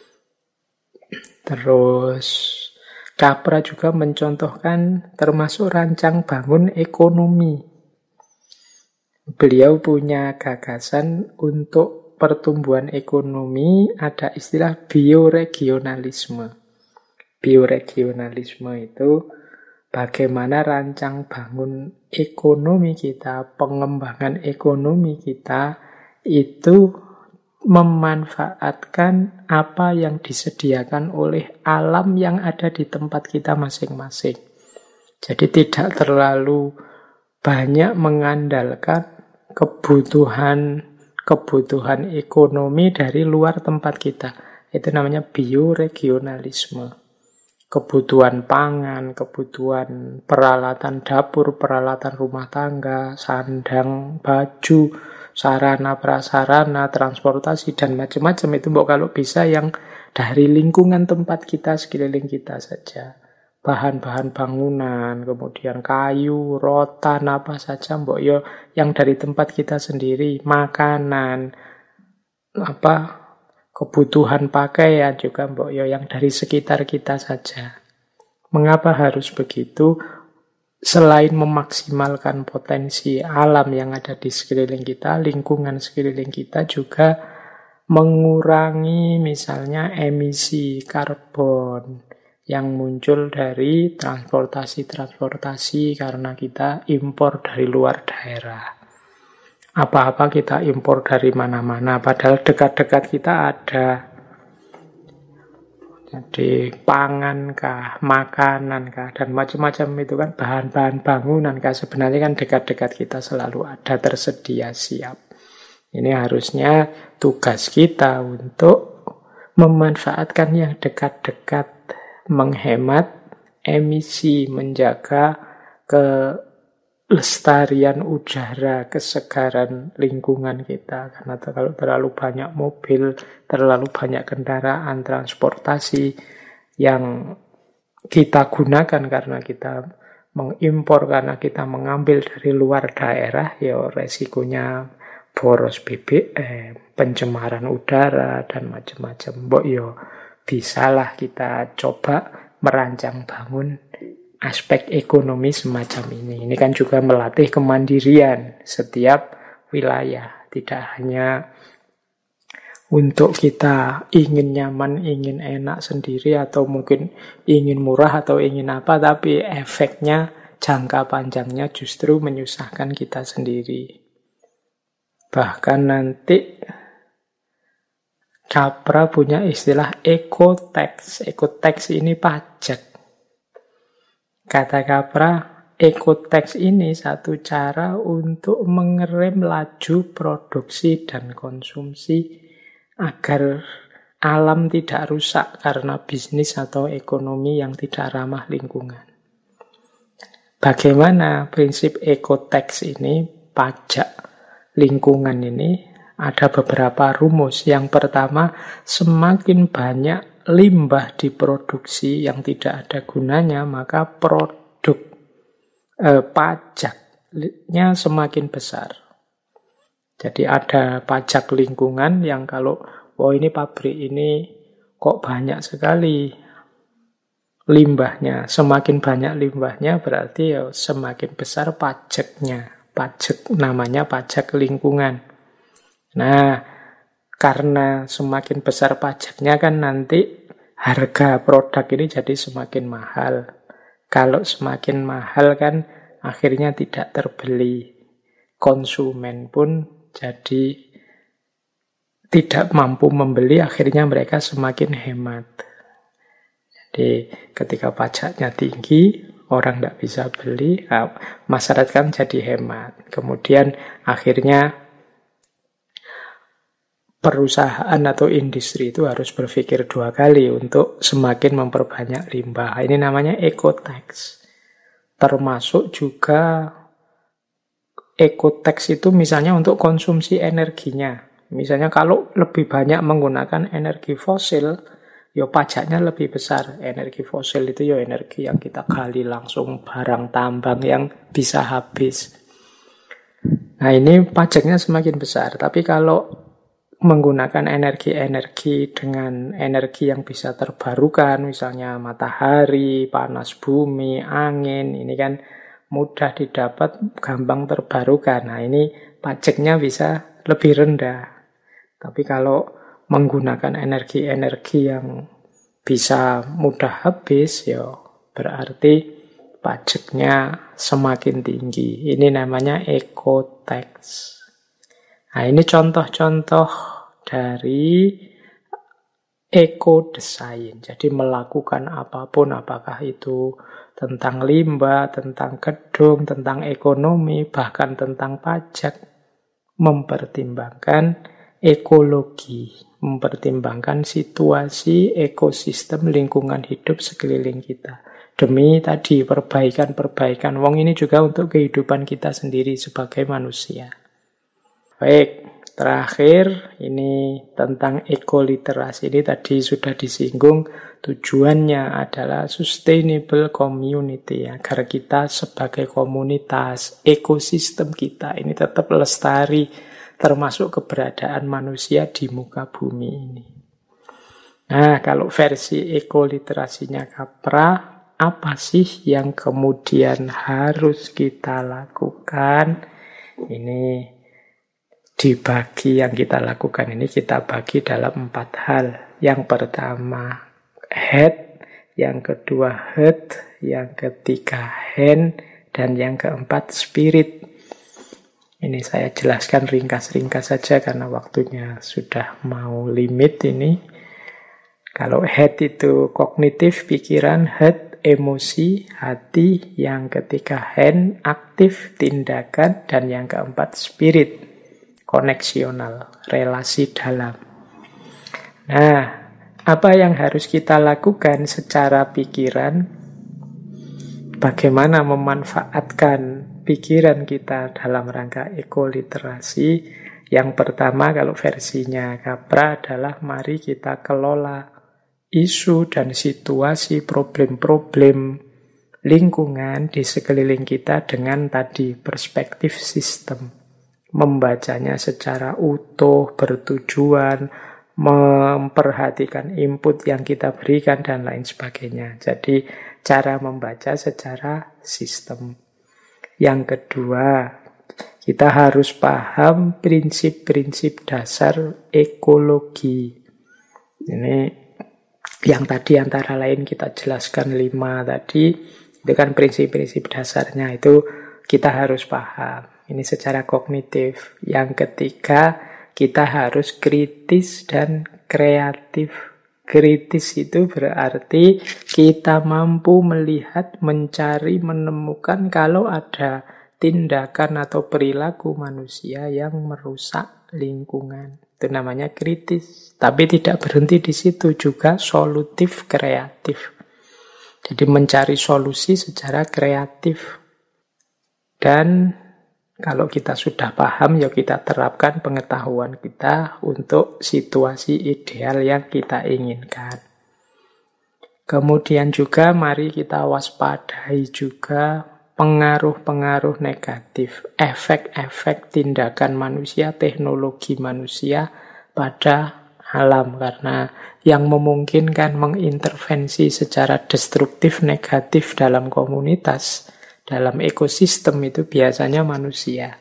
Terus Capra juga mencontohkan termasuk rancang bangun ekonomi. Beliau punya gagasan untuk pertumbuhan ekonomi, ada istilah bioregionalisme. Bioregionalisme itu bagaimana rancang bangun ekonomi kita, pengembangan ekonomi kita itu memanfaatkan apa yang disediakan oleh alam yang ada di tempat kita masing-masing. Jadi tidak terlalu banyak mengandalkan kebutuhan ekonomi dari luar tempat kita. Itu namanya bioregionalisme. Kebutuhan pangan, kebutuhan peralatan dapur, peralatan rumah tangga, sandang, baju, sarana prasarana, transportasi, dan macam-macam itu kalau bisa yang dari lingkungan tempat kita, sekeliling kita saja. Bahan-bahan bangunan, kemudian kayu, rotan, apa saja yang dari tempat kita sendiri, makanan, kebutuhan pakaian juga yang dari sekitar kita saja. Mengapa harus begitu? Selain memaksimalkan potensi alam yang ada di sekeliling kita, lingkungan sekeliling kita juga mengurangi misalnya emisi karbon yang muncul dari transportasi karena kita impor dari luar daerah. Apa-apa kita impor dari mana-mana, padahal dekat-dekat kita ada. Jadi pangan kah, makanan kah, dan macam-macam itu kan bahan-bahan bangunan kah, sebenarnya kan dekat-dekat kita selalu ada tersedia siap. Ini harusnya tugas kita untuk memanfaatkan yang dekat-dekat, menghemat emisi, menjaga kelestarian udara, kesegaran lingkungan kita. Karena kalau terlalu banyak mobil, terlalu banyak kendaraan, transportasi yang kita gunakan karena kita mengimpor, karena kita mengambil dari luar daerah, ya resikonya boros BBM, pencemaran udara, dan macam-macam. Mbok yo bisalah kita coba merancang bangun aspek ekonomi semacam ini. Ini kan juga melatih kemandirian setiap wilayah. Tidak hanya untuk kita ingin nyaman, ingin enak sendiri, atau mungkin ingin murah atau ingin apa, tapi efeknya jangka panjangnya justru menyusahkan kita sendiri. Bahkan nanti Capra punya istilah eco-tax. Eco-tax ini pajak. Kata Capra, eco-tax ini satu cara untuk mengerem laju produksi dan konsumsi agar alam tidak rusak karena bisnis atau ekonomi yang tidak ramah lingkungan. Bagaimana prinsip eco-tax ini, pajak lingkungan ini? Ada beberapa rumus. Yang pertama, semakin banyak limbah diproduksi yang tidak ada gunanya, maka produk pajaknya semakin besar. Jadi ada pajak lingkungan yang kalau ini pabrik ini kok banyak sekali limbahnya, semakin banyak limbahnya berarti ya semakin besar pajaknya. Pajak namanya pajak lingkungan. Nah, karena semakin besar pajaknya kan nanti harga produk ini jadi semakin mahal. Kalau semakin mahal kan akhirnya tidak terbeli. Konsumen pun jadi tidak mampu membeli, akhirnya mereka semakin hemat. Jadi ketika pajaknya tinggi, orang tidak bisa beli, masyarakat kan jadi hemat. Kemudian akhirnya perusahaan atau industri itu harus berpikir dua kali untuk semakin memperbanyak limbah. Ini namanya eco-tax. Termasuk juga eco-tax itu misalnya untuk konsumsi energinya. Misalnya kalau lebih banyak menggunakan energi fosil, ya pajaknya lebih besar. Energi fosil itu ya energi yang kita gali langsung, barang tambang yang bisa habis. Nah ini pajaknya semakin besar. Tapi kalau menggunakan energi-energi dengan energi yang bisa terbarukan, misalnya matahari, panas bumi, angin, ini kan mudah didapat, gampang terbarukan. Nah ini pajaknya bisa lebih rendah. Tapi kalau menggunakan energi-energi yang bisa mudah habis, ya berarti pajaknya semakin tinggi. Ini namanya eco-tax. Nah ini contoh-contoh dari eco-design. Jadi melakukan apapun, apakah itu tentang limbah, tentang gedung, tentang ekonomi, bahkan tentang pajak, mempertimbangkan ekologi, mempertimbangkan situasi ekosistem lingkungan hidup sekeliling kita. Demi tadi perbaikan-perbaikan. Wong ini juga untuk kehidupan kita sendiri sebagai manusia. Baik. Terakhir, ini tentang ekoliterasi. Ini tadi sudah disinggung, tujuannya adalah sustainable community, agar kita sebagai komunitas, ekosistem kita ini tetap lestari, termasuk keberadaan manusia di muka bumi ini. Nah, kalau versi ekoliterasinya Capra, apa sih yang kemudian harus kita lakukan? Ini dibagi, yang kita lakukan ini kita bagi dalam 4 hal. Yang pertama head, yang kedua heart, yang ketiga hand, dan yang keempat spirit. Ini saya jelaskan ringkas-ringkas saja karena waktunya sudah mau limit ini. Kalau head itu kognitif, pikiran, heart, emosi, hati. Yang ketiga hand, aktif, tindakan. Dan yang keempat spirit, koneksional, relasi dalam. Nah, apa yang harus kita lakukan secara pikiran? Bagaimana memanfaatkan pikiran kita dalam rangka ekoliterasi? Yang pertama, kalau versinya Capra adalah mari kita kelola isu dan situasi problem-problem lingkungan di sekeliling kita dengan tadi perspektif sistem. Membacanya secara utuh, bertujuan, memperhatikan input yang kita berikan, dan lain sebagainya. Jadi, cara membaca secara sistem. Yang kedua, kita harus paham prinsip-prinsip dasar ekologi. Ini yang tadi antara lain kita jelaskan 5 tadi, itu kan prinsip-prinsip dasarnya, itu kita harus paham. Ini secara kognitif. Yang ketiga, kita harus kritis dan kreatif. Kritis itu berarti kita mampu melihat, mencari, menemukan kalau ada tindakan atau perilaku manusia yang merusak lingkungan. Itu namanya kritis. Tapi tidak berhenti di situ, juga solutif kreatif. Jadi mencari solusi secara kreatif. Dan kalau kita sudah paham, ya kita terapkan pengetahuan kita untuk situasi ideal yang kita inginkan. Kemudian juga mari kita waspadai juga pengaruh-pengaruh negatif, efek-efek tindakan manusia, teknologi manusia pada alam. Karena yang memungkinkan mengintervensi secara destruktif, negatif dalam komunitas, dalam ekosistem itu biasanya manusia.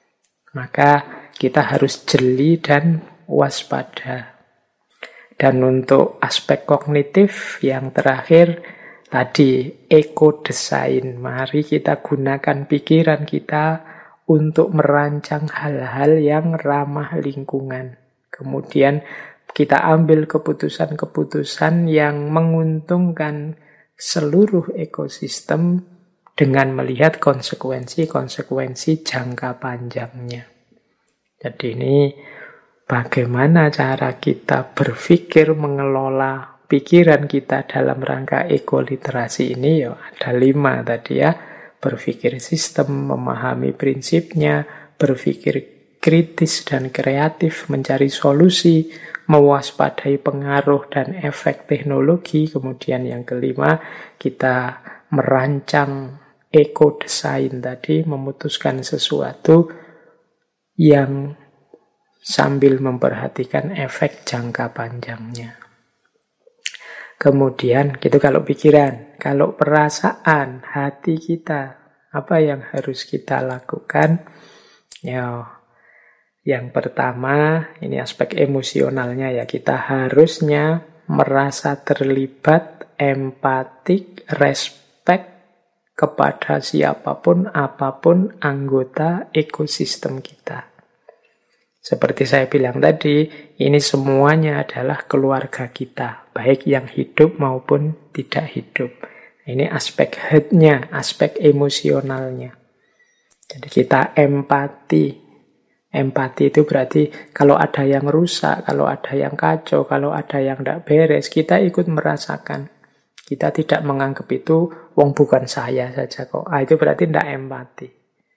Maka kita harus jeli dan waspada. Dan untuk aspek kognitif yang terakhir tadi ekodesain. Mari kita gunakan pikiran kita untuk merancang hal-hal yang ramah lingkungan. Kemudian kita ambil keputusan-keputusan yang menguntungkan seluruh ekosistem dengan melihat konsekuensi-konsekuensi jangka panjangnya. Jadi ini bagaimana cara kita berpikir mengelola pikiran kita dalam rangka ekoliterasi ini, ya ada 5 tadi ya. Berpikir sistem, memahami prinsipnya, berpikir kritis dan kreatif, mencari solusi, mewaspadai pengaruh dan efek teknologi. Kemudian yang kelima, kita merancang ekodesain tadi, memutuskan sesuatu yang sambil memperhatikan efek jangka panjangnya. Kemudian, gitu kalau pikiran. Kalau perasaan, hati kita, apa yang harus kita lakukan? Ya, yang pertama, ini aspek emosionalnya ya. Kita harusnya merasa terlibat, empatik, respect kepada siapapun, apapun anggota ekosistem kita. Seperti saya bilang tadi, ini semuanya adalah keluarga kita, baik yang hidup maupun tidak hidup. Ini aspek head-nya, aspek emosionalnya. Jadi kita empati. Empati itu berarti kalau ada yang rusak, kalau ada yang kacau, kalau ada yang tidak beres, kita ikut merasakan. Kita tidak menganggap itu, wong bukan saya saja kok. Itu berarti tidak empati.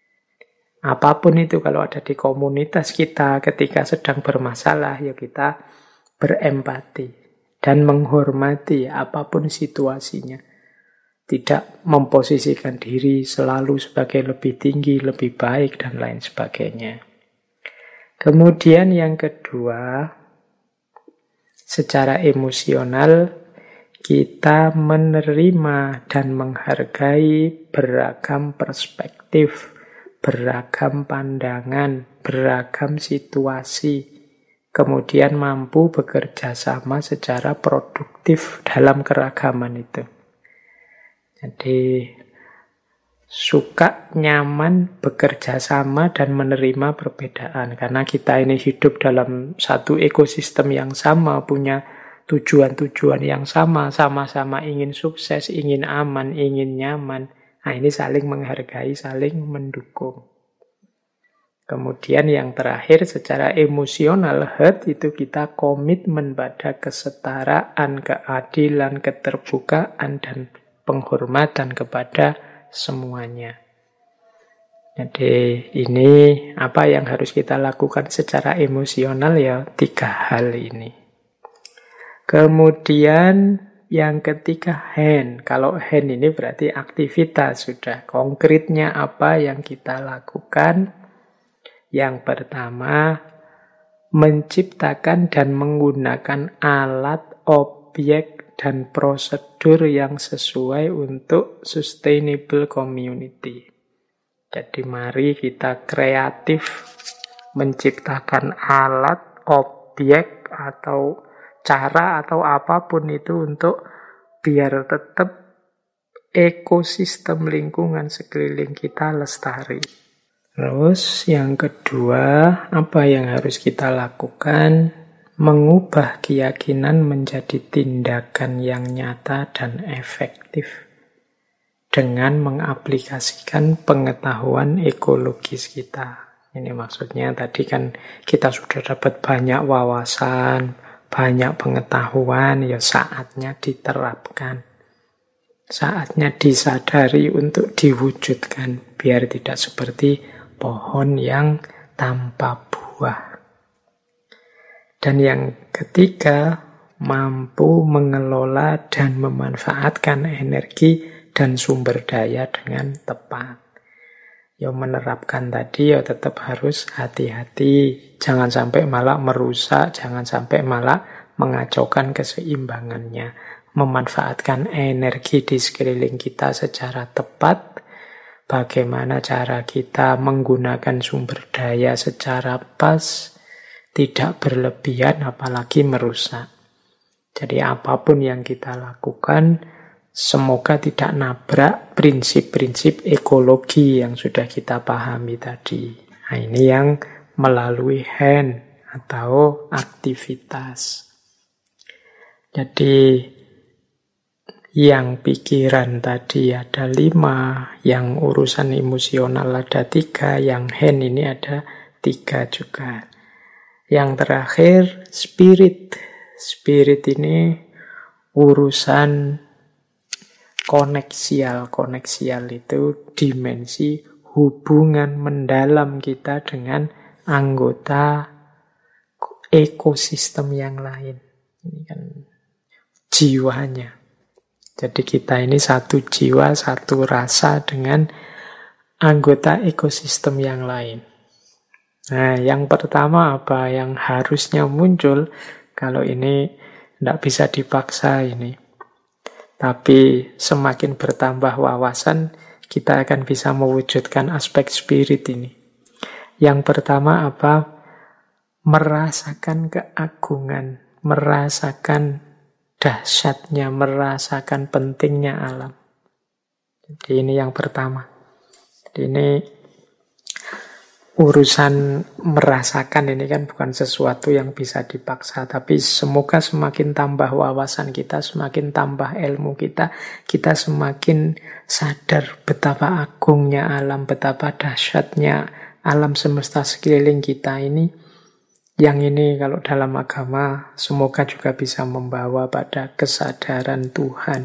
Apapun itu kalau ada di komunitas kita ketika sedang bermasalah, ya kita berempati dan menghormati apapun situasinya. Tidak memposisikan diri selalu sebagai lebih tinggi, lebih baik, dan lain sebagainya. Kemudian yang kedua, secara emosional, kita menerima dan menghargai beragam perspektif, beragam pandangan, beragam situasi, kemudian mampu bekerja sama secara produktif dalam keragaman itu. Jadi suka, nyaman, bekerja sama dan menerima perbedaan. Karena kita ini hidup dalam satu ekosistem yang sama, punya tujuan-tujuan yang sama, sama-sama ingin sukses, ingin aman, ingin nyaman. Nah, ini saling menghargai, saling mendukung. Kemudian yang terakhir, secara emosional, heart itu kita komitmen pada kesetaraan, keadilan, keterbukaan, dan penghormatan kepada semuanya. Jadi ini apa yang harus kita lakukan secara emosional ya, 3 hal ini. Kemudian yang ketiga hand. Kalau hand ini berarti aktivitas, sudah konkretnya apa yang kita lakukan. Yang pertama, menciptakan dan menggunakan alat, objek, dan prosedur yang sesuai untuk sustainable community. Jadi mari kita kreatif menciptakan alat, objek, atau cara atau apapun itu untuk biar tetap ekosistem lingkungan sekeliling kita lestari. Terus yang kedua, apa yang harus kita lakukan? Mengubah keyakinan menjadi tindakan yang nyata dan efektif dengan mengaplikasikan pengetahuan ekologis kita. Ini maksudnya tadi kan kita sudah dapat banyak wawasan, banyak pengetahuan, ya saatnya diterapkan. Saatnya disadari untuk diwujudkan, biar tidak seperti pohon yang tanpa buah. Dan yang ketiga, mampu mengelola dan memanfaatkan energi dan sumber daya dengan tepat. Ya menerapkan tadi ya tetap harus hati-hati. Jangan sampai malah merusak, jangan sampai malah mengacaukan keseimbangannya. Memanfaatkan energi di sekeliling kita secara tepat. Bagaimana cara kita menggunakan sumber daya secara pas, tidak berlebihan apalagi merusak. Jadi apapun yang kita lakukan, semoga tidak nabrak prinsip-prinsip ekologi yang sudah kita pahami tadi. Nah, ini yang melalui hand atau aktivitas. Jadi yang pikiran tadi ada 5, yang urusan emosional ada 3, yang hand ini ada 3 juga. Yang terakhir spirit. Spirit ini urusan koneksial. Koneksial itu dimensi hubungan mendalam kita dengan anggota ekosistem yang lain. Ini kan jiwanya. Jadi kita ini satu jiwa, satu rasa dengan anggota ekosistem yang lain. Nah, yang pertama apa yang harusnya muncul, kalau ini tidak bisa dipaksa ini. Tapi semakin bertambah wawasan, kita akan bisa mewujudkan aspek spirit ini. Yang pertama apa? Merasakan keagungan, merasakan dahsyatnya, merasakan pentingnya alam. Jadi ini yang pertama. Jadi ini urusan merasakan ini kan bukan sesuatu yang bisa dipaksa, tapi semoga semakin tambah wawasan kita, semakin tambah ilmu kita, kita semakin sadar betapa agungnya alam, betapa dahsyatnya alam semesta sekeliling kita ini. Yang ini kalau dalam agama semoga juga bisa membawa pada kesadaran Tuhan.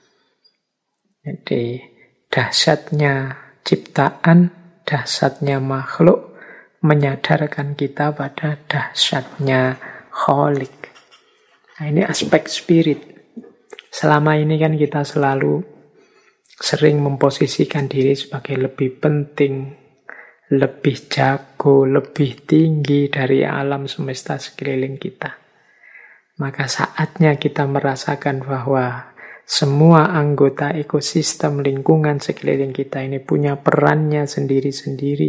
Jadi dahsyatnya ciptaan, dahsyatnya makhluk, menyadarkan kita pada dahsyatnya Khalik. Nah, ini aspek spirit. Selama ini kan kita selalu sering memposisikan diri sebagai lebih penting, lebih jago, lebih tinggi dari alam semesta sekeliling kita. Maka saatnya kita merasakan bahwa Semua anggota ekosistem lingkungan sekeliling kita ini punya perannya sendiri-sendiri,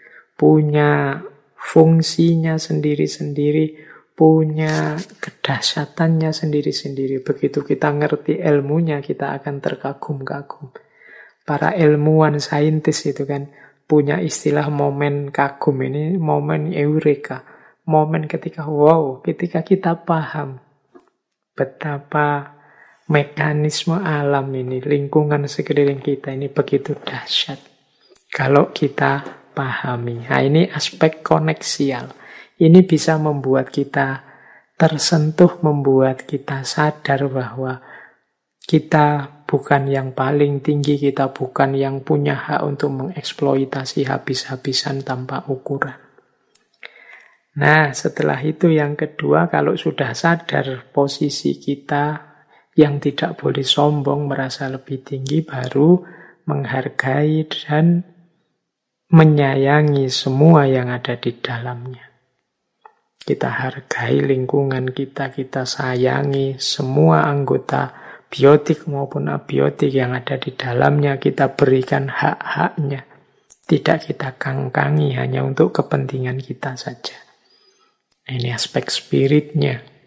punya fungsinya sendiri-sendiri, punya kedahsyatannya sendiri-sendiri. Begitu kita ngerti ilmunya, kita akan terkagum-kagum. Para ilmuwan saintis itu kan punya istilah momen kagum ini, momen eureka. Momen ketika wow, ketika kita paham betapa mekanisme alam ini, lingkungan sekeliling kita ini begitu dahsyat. Kalau kita pahami. Nah, ini aspek koneksial. Ini bisa membuat kita tersentuh, membuat kita sadar bahwa kita bukan yang paling tinggi, kita bukan yang punya hak untuk mengeksploitasi habis-habisan tanpa ukuran. Nah, setelah itu yang kedua, kalau sudah sadar posisi kita, yang tidak boleh sombong, merasa lebih tinggi, baru menghargai dan menyayangi semua yang ada di dalamnya. Kita hargai lingkungan kita, kita sayangi semua anggota biotik maupun abiotik yang ada di dalamnya, kita berikan hak-haknya. Tidak kita kangkangi hanya untuk kepentingan kita saja. Ini aspek spiritnya.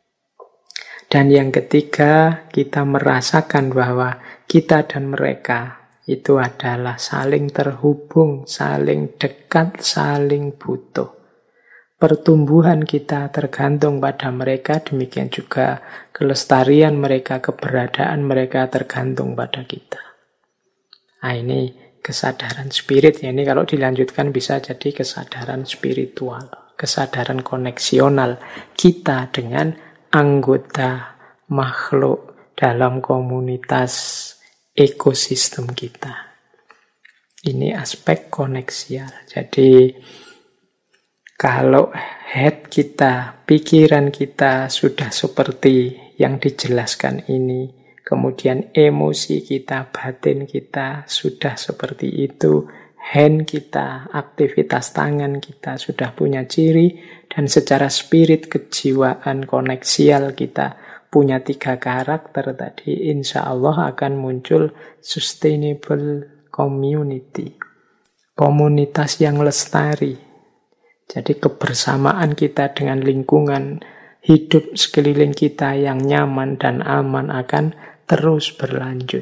Dan yang ketiga, kita merasakan bahwa kita dan mereka itu adalah saling terhubung, saling dekat, saling butuh. Pertumbuhan kita tergantung pada mereka, demikian juga kelestarian mereka, keberadaan mereka tergantung pada kita. Nah, ini kesadaran spirit. Ini kalau dilanjutkan bisa jadi kesadaran spiritual, kesadaran koneksional kita dengan anggota makhluk dalam komunitas ekosistem kita. Ini aspek koneksial. Jadi kalau head kita, pikiran kita sudah seperti yang dijelaskan ini, kemudian emosi kita, batin kita sudah seperti itu, hand kita, aktivitas tangan kita sudah punya ciri, dan secara spirit, kejiwaan, koneksial kita punya 3 karakter tadi, insya Allah akan muncul sustainable community, komunitas yang lestari. Jadi kebersamaan kita dengan lingkungan hidup sekeliling kita yang nyaman dan aman akan terus berlanjut.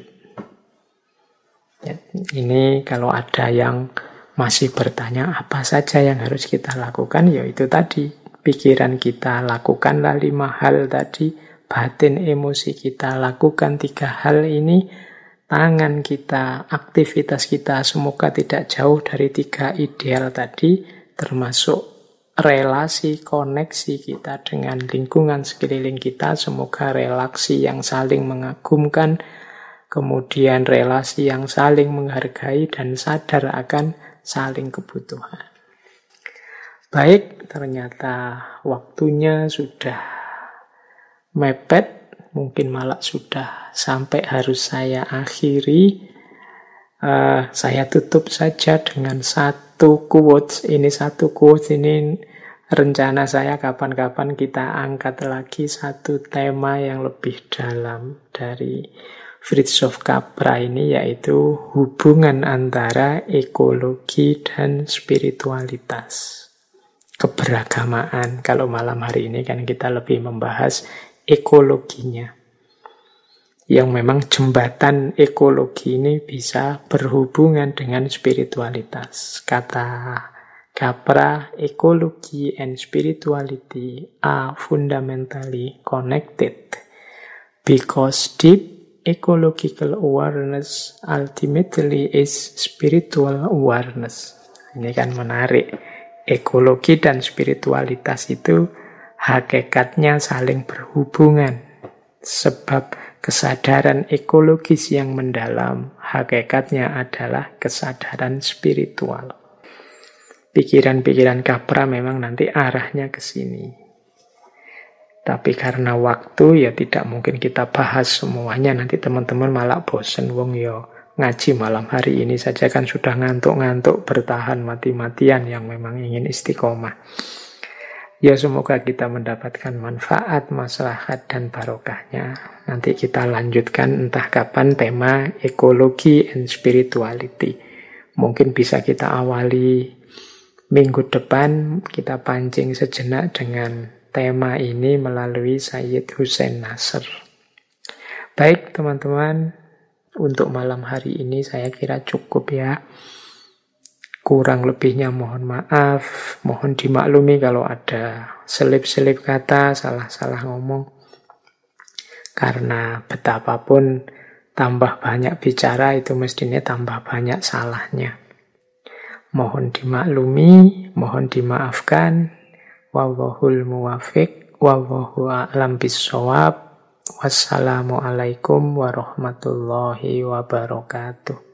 Ini kalau ada yang masih bertanya apa saja yang harus kita lakukan, ya itu tadi. Pikiran kita lakukanlah 5 hal tadi, batin emosi kita lakukan 3 hal ini, tangan kita, aktivitas kita semoga tidak jauh dari 3 ideal tadi, termasuk relasi, koneksi kita dengan lingkungan sekeliling kita, semoga relasi yang saling mengagumkan, kemudian relasi yang saling menghargai dan sadar akan saling kebutuhan. Baik, ternyata waktunya sudah mepet, mungkin malah sudah sampai harus saya akhiri. Saya tutup saja dengan satu quotes. Ini satu quotes, ini rencana saya kapan-kapan kita angkat lagi satu tema yang lebih dalam dari Fritjof Capra ini, yaitu hubungan antara ekologi dan spiritualitas. Keberagamaan. Kalau malam hari ini kan kita lebih membahas ekologinya. Yang memang jembatan ekologi ini bisa berhubungan dengan spiritualitas. Kata Capra, ecology and spirituality are fundamentally connected because deep ecological awareness ultimately is spiritual awareness. Ini kan menarik. Ekologi dan spiritualitas itu hakikatnya saling berhubungan. Sebab kesadaran ekologis yang mendalam hakikatnya adalah kesadaran spiritual. Pikiran-pikiran Capra memang nanti arahnya ke sini. Tapi karena waktu ya tidak mungkin kita bahas semuanya. Nanti teman-teman malah bosen, wong yo ngaji malam hari ini saja kan sudah ngantuk-ngantuk bertahan mati-matian yang memang ingin istiqomah. Ya semoga kita mendapatkan manfaat, maslahat, dan barokahnya. Nanti kita lanjutkan entah kapan tema ekologi and spirituality. Mungkin bisa kita awali minggu depan, kita pancing sejenak dengan tema ini melalui Sayyid Hussein Nasr. Baik teman-teman, untuk malam hari ini saya kira cukup ya. Kurang lebihnya mohon maaf, mohon dimaklumi kalau ada selip-selip kata, salah-salah ngomong. Karena betapapun tambah banyak bicara itu mestinya tambah banyak salahnya. Mohon dimaklumi, mohon dimaafkan. Wallahul muwafiq, wallahu a'lam bissawab. Wassalamualaikum warahmatullahi wabarakatuh.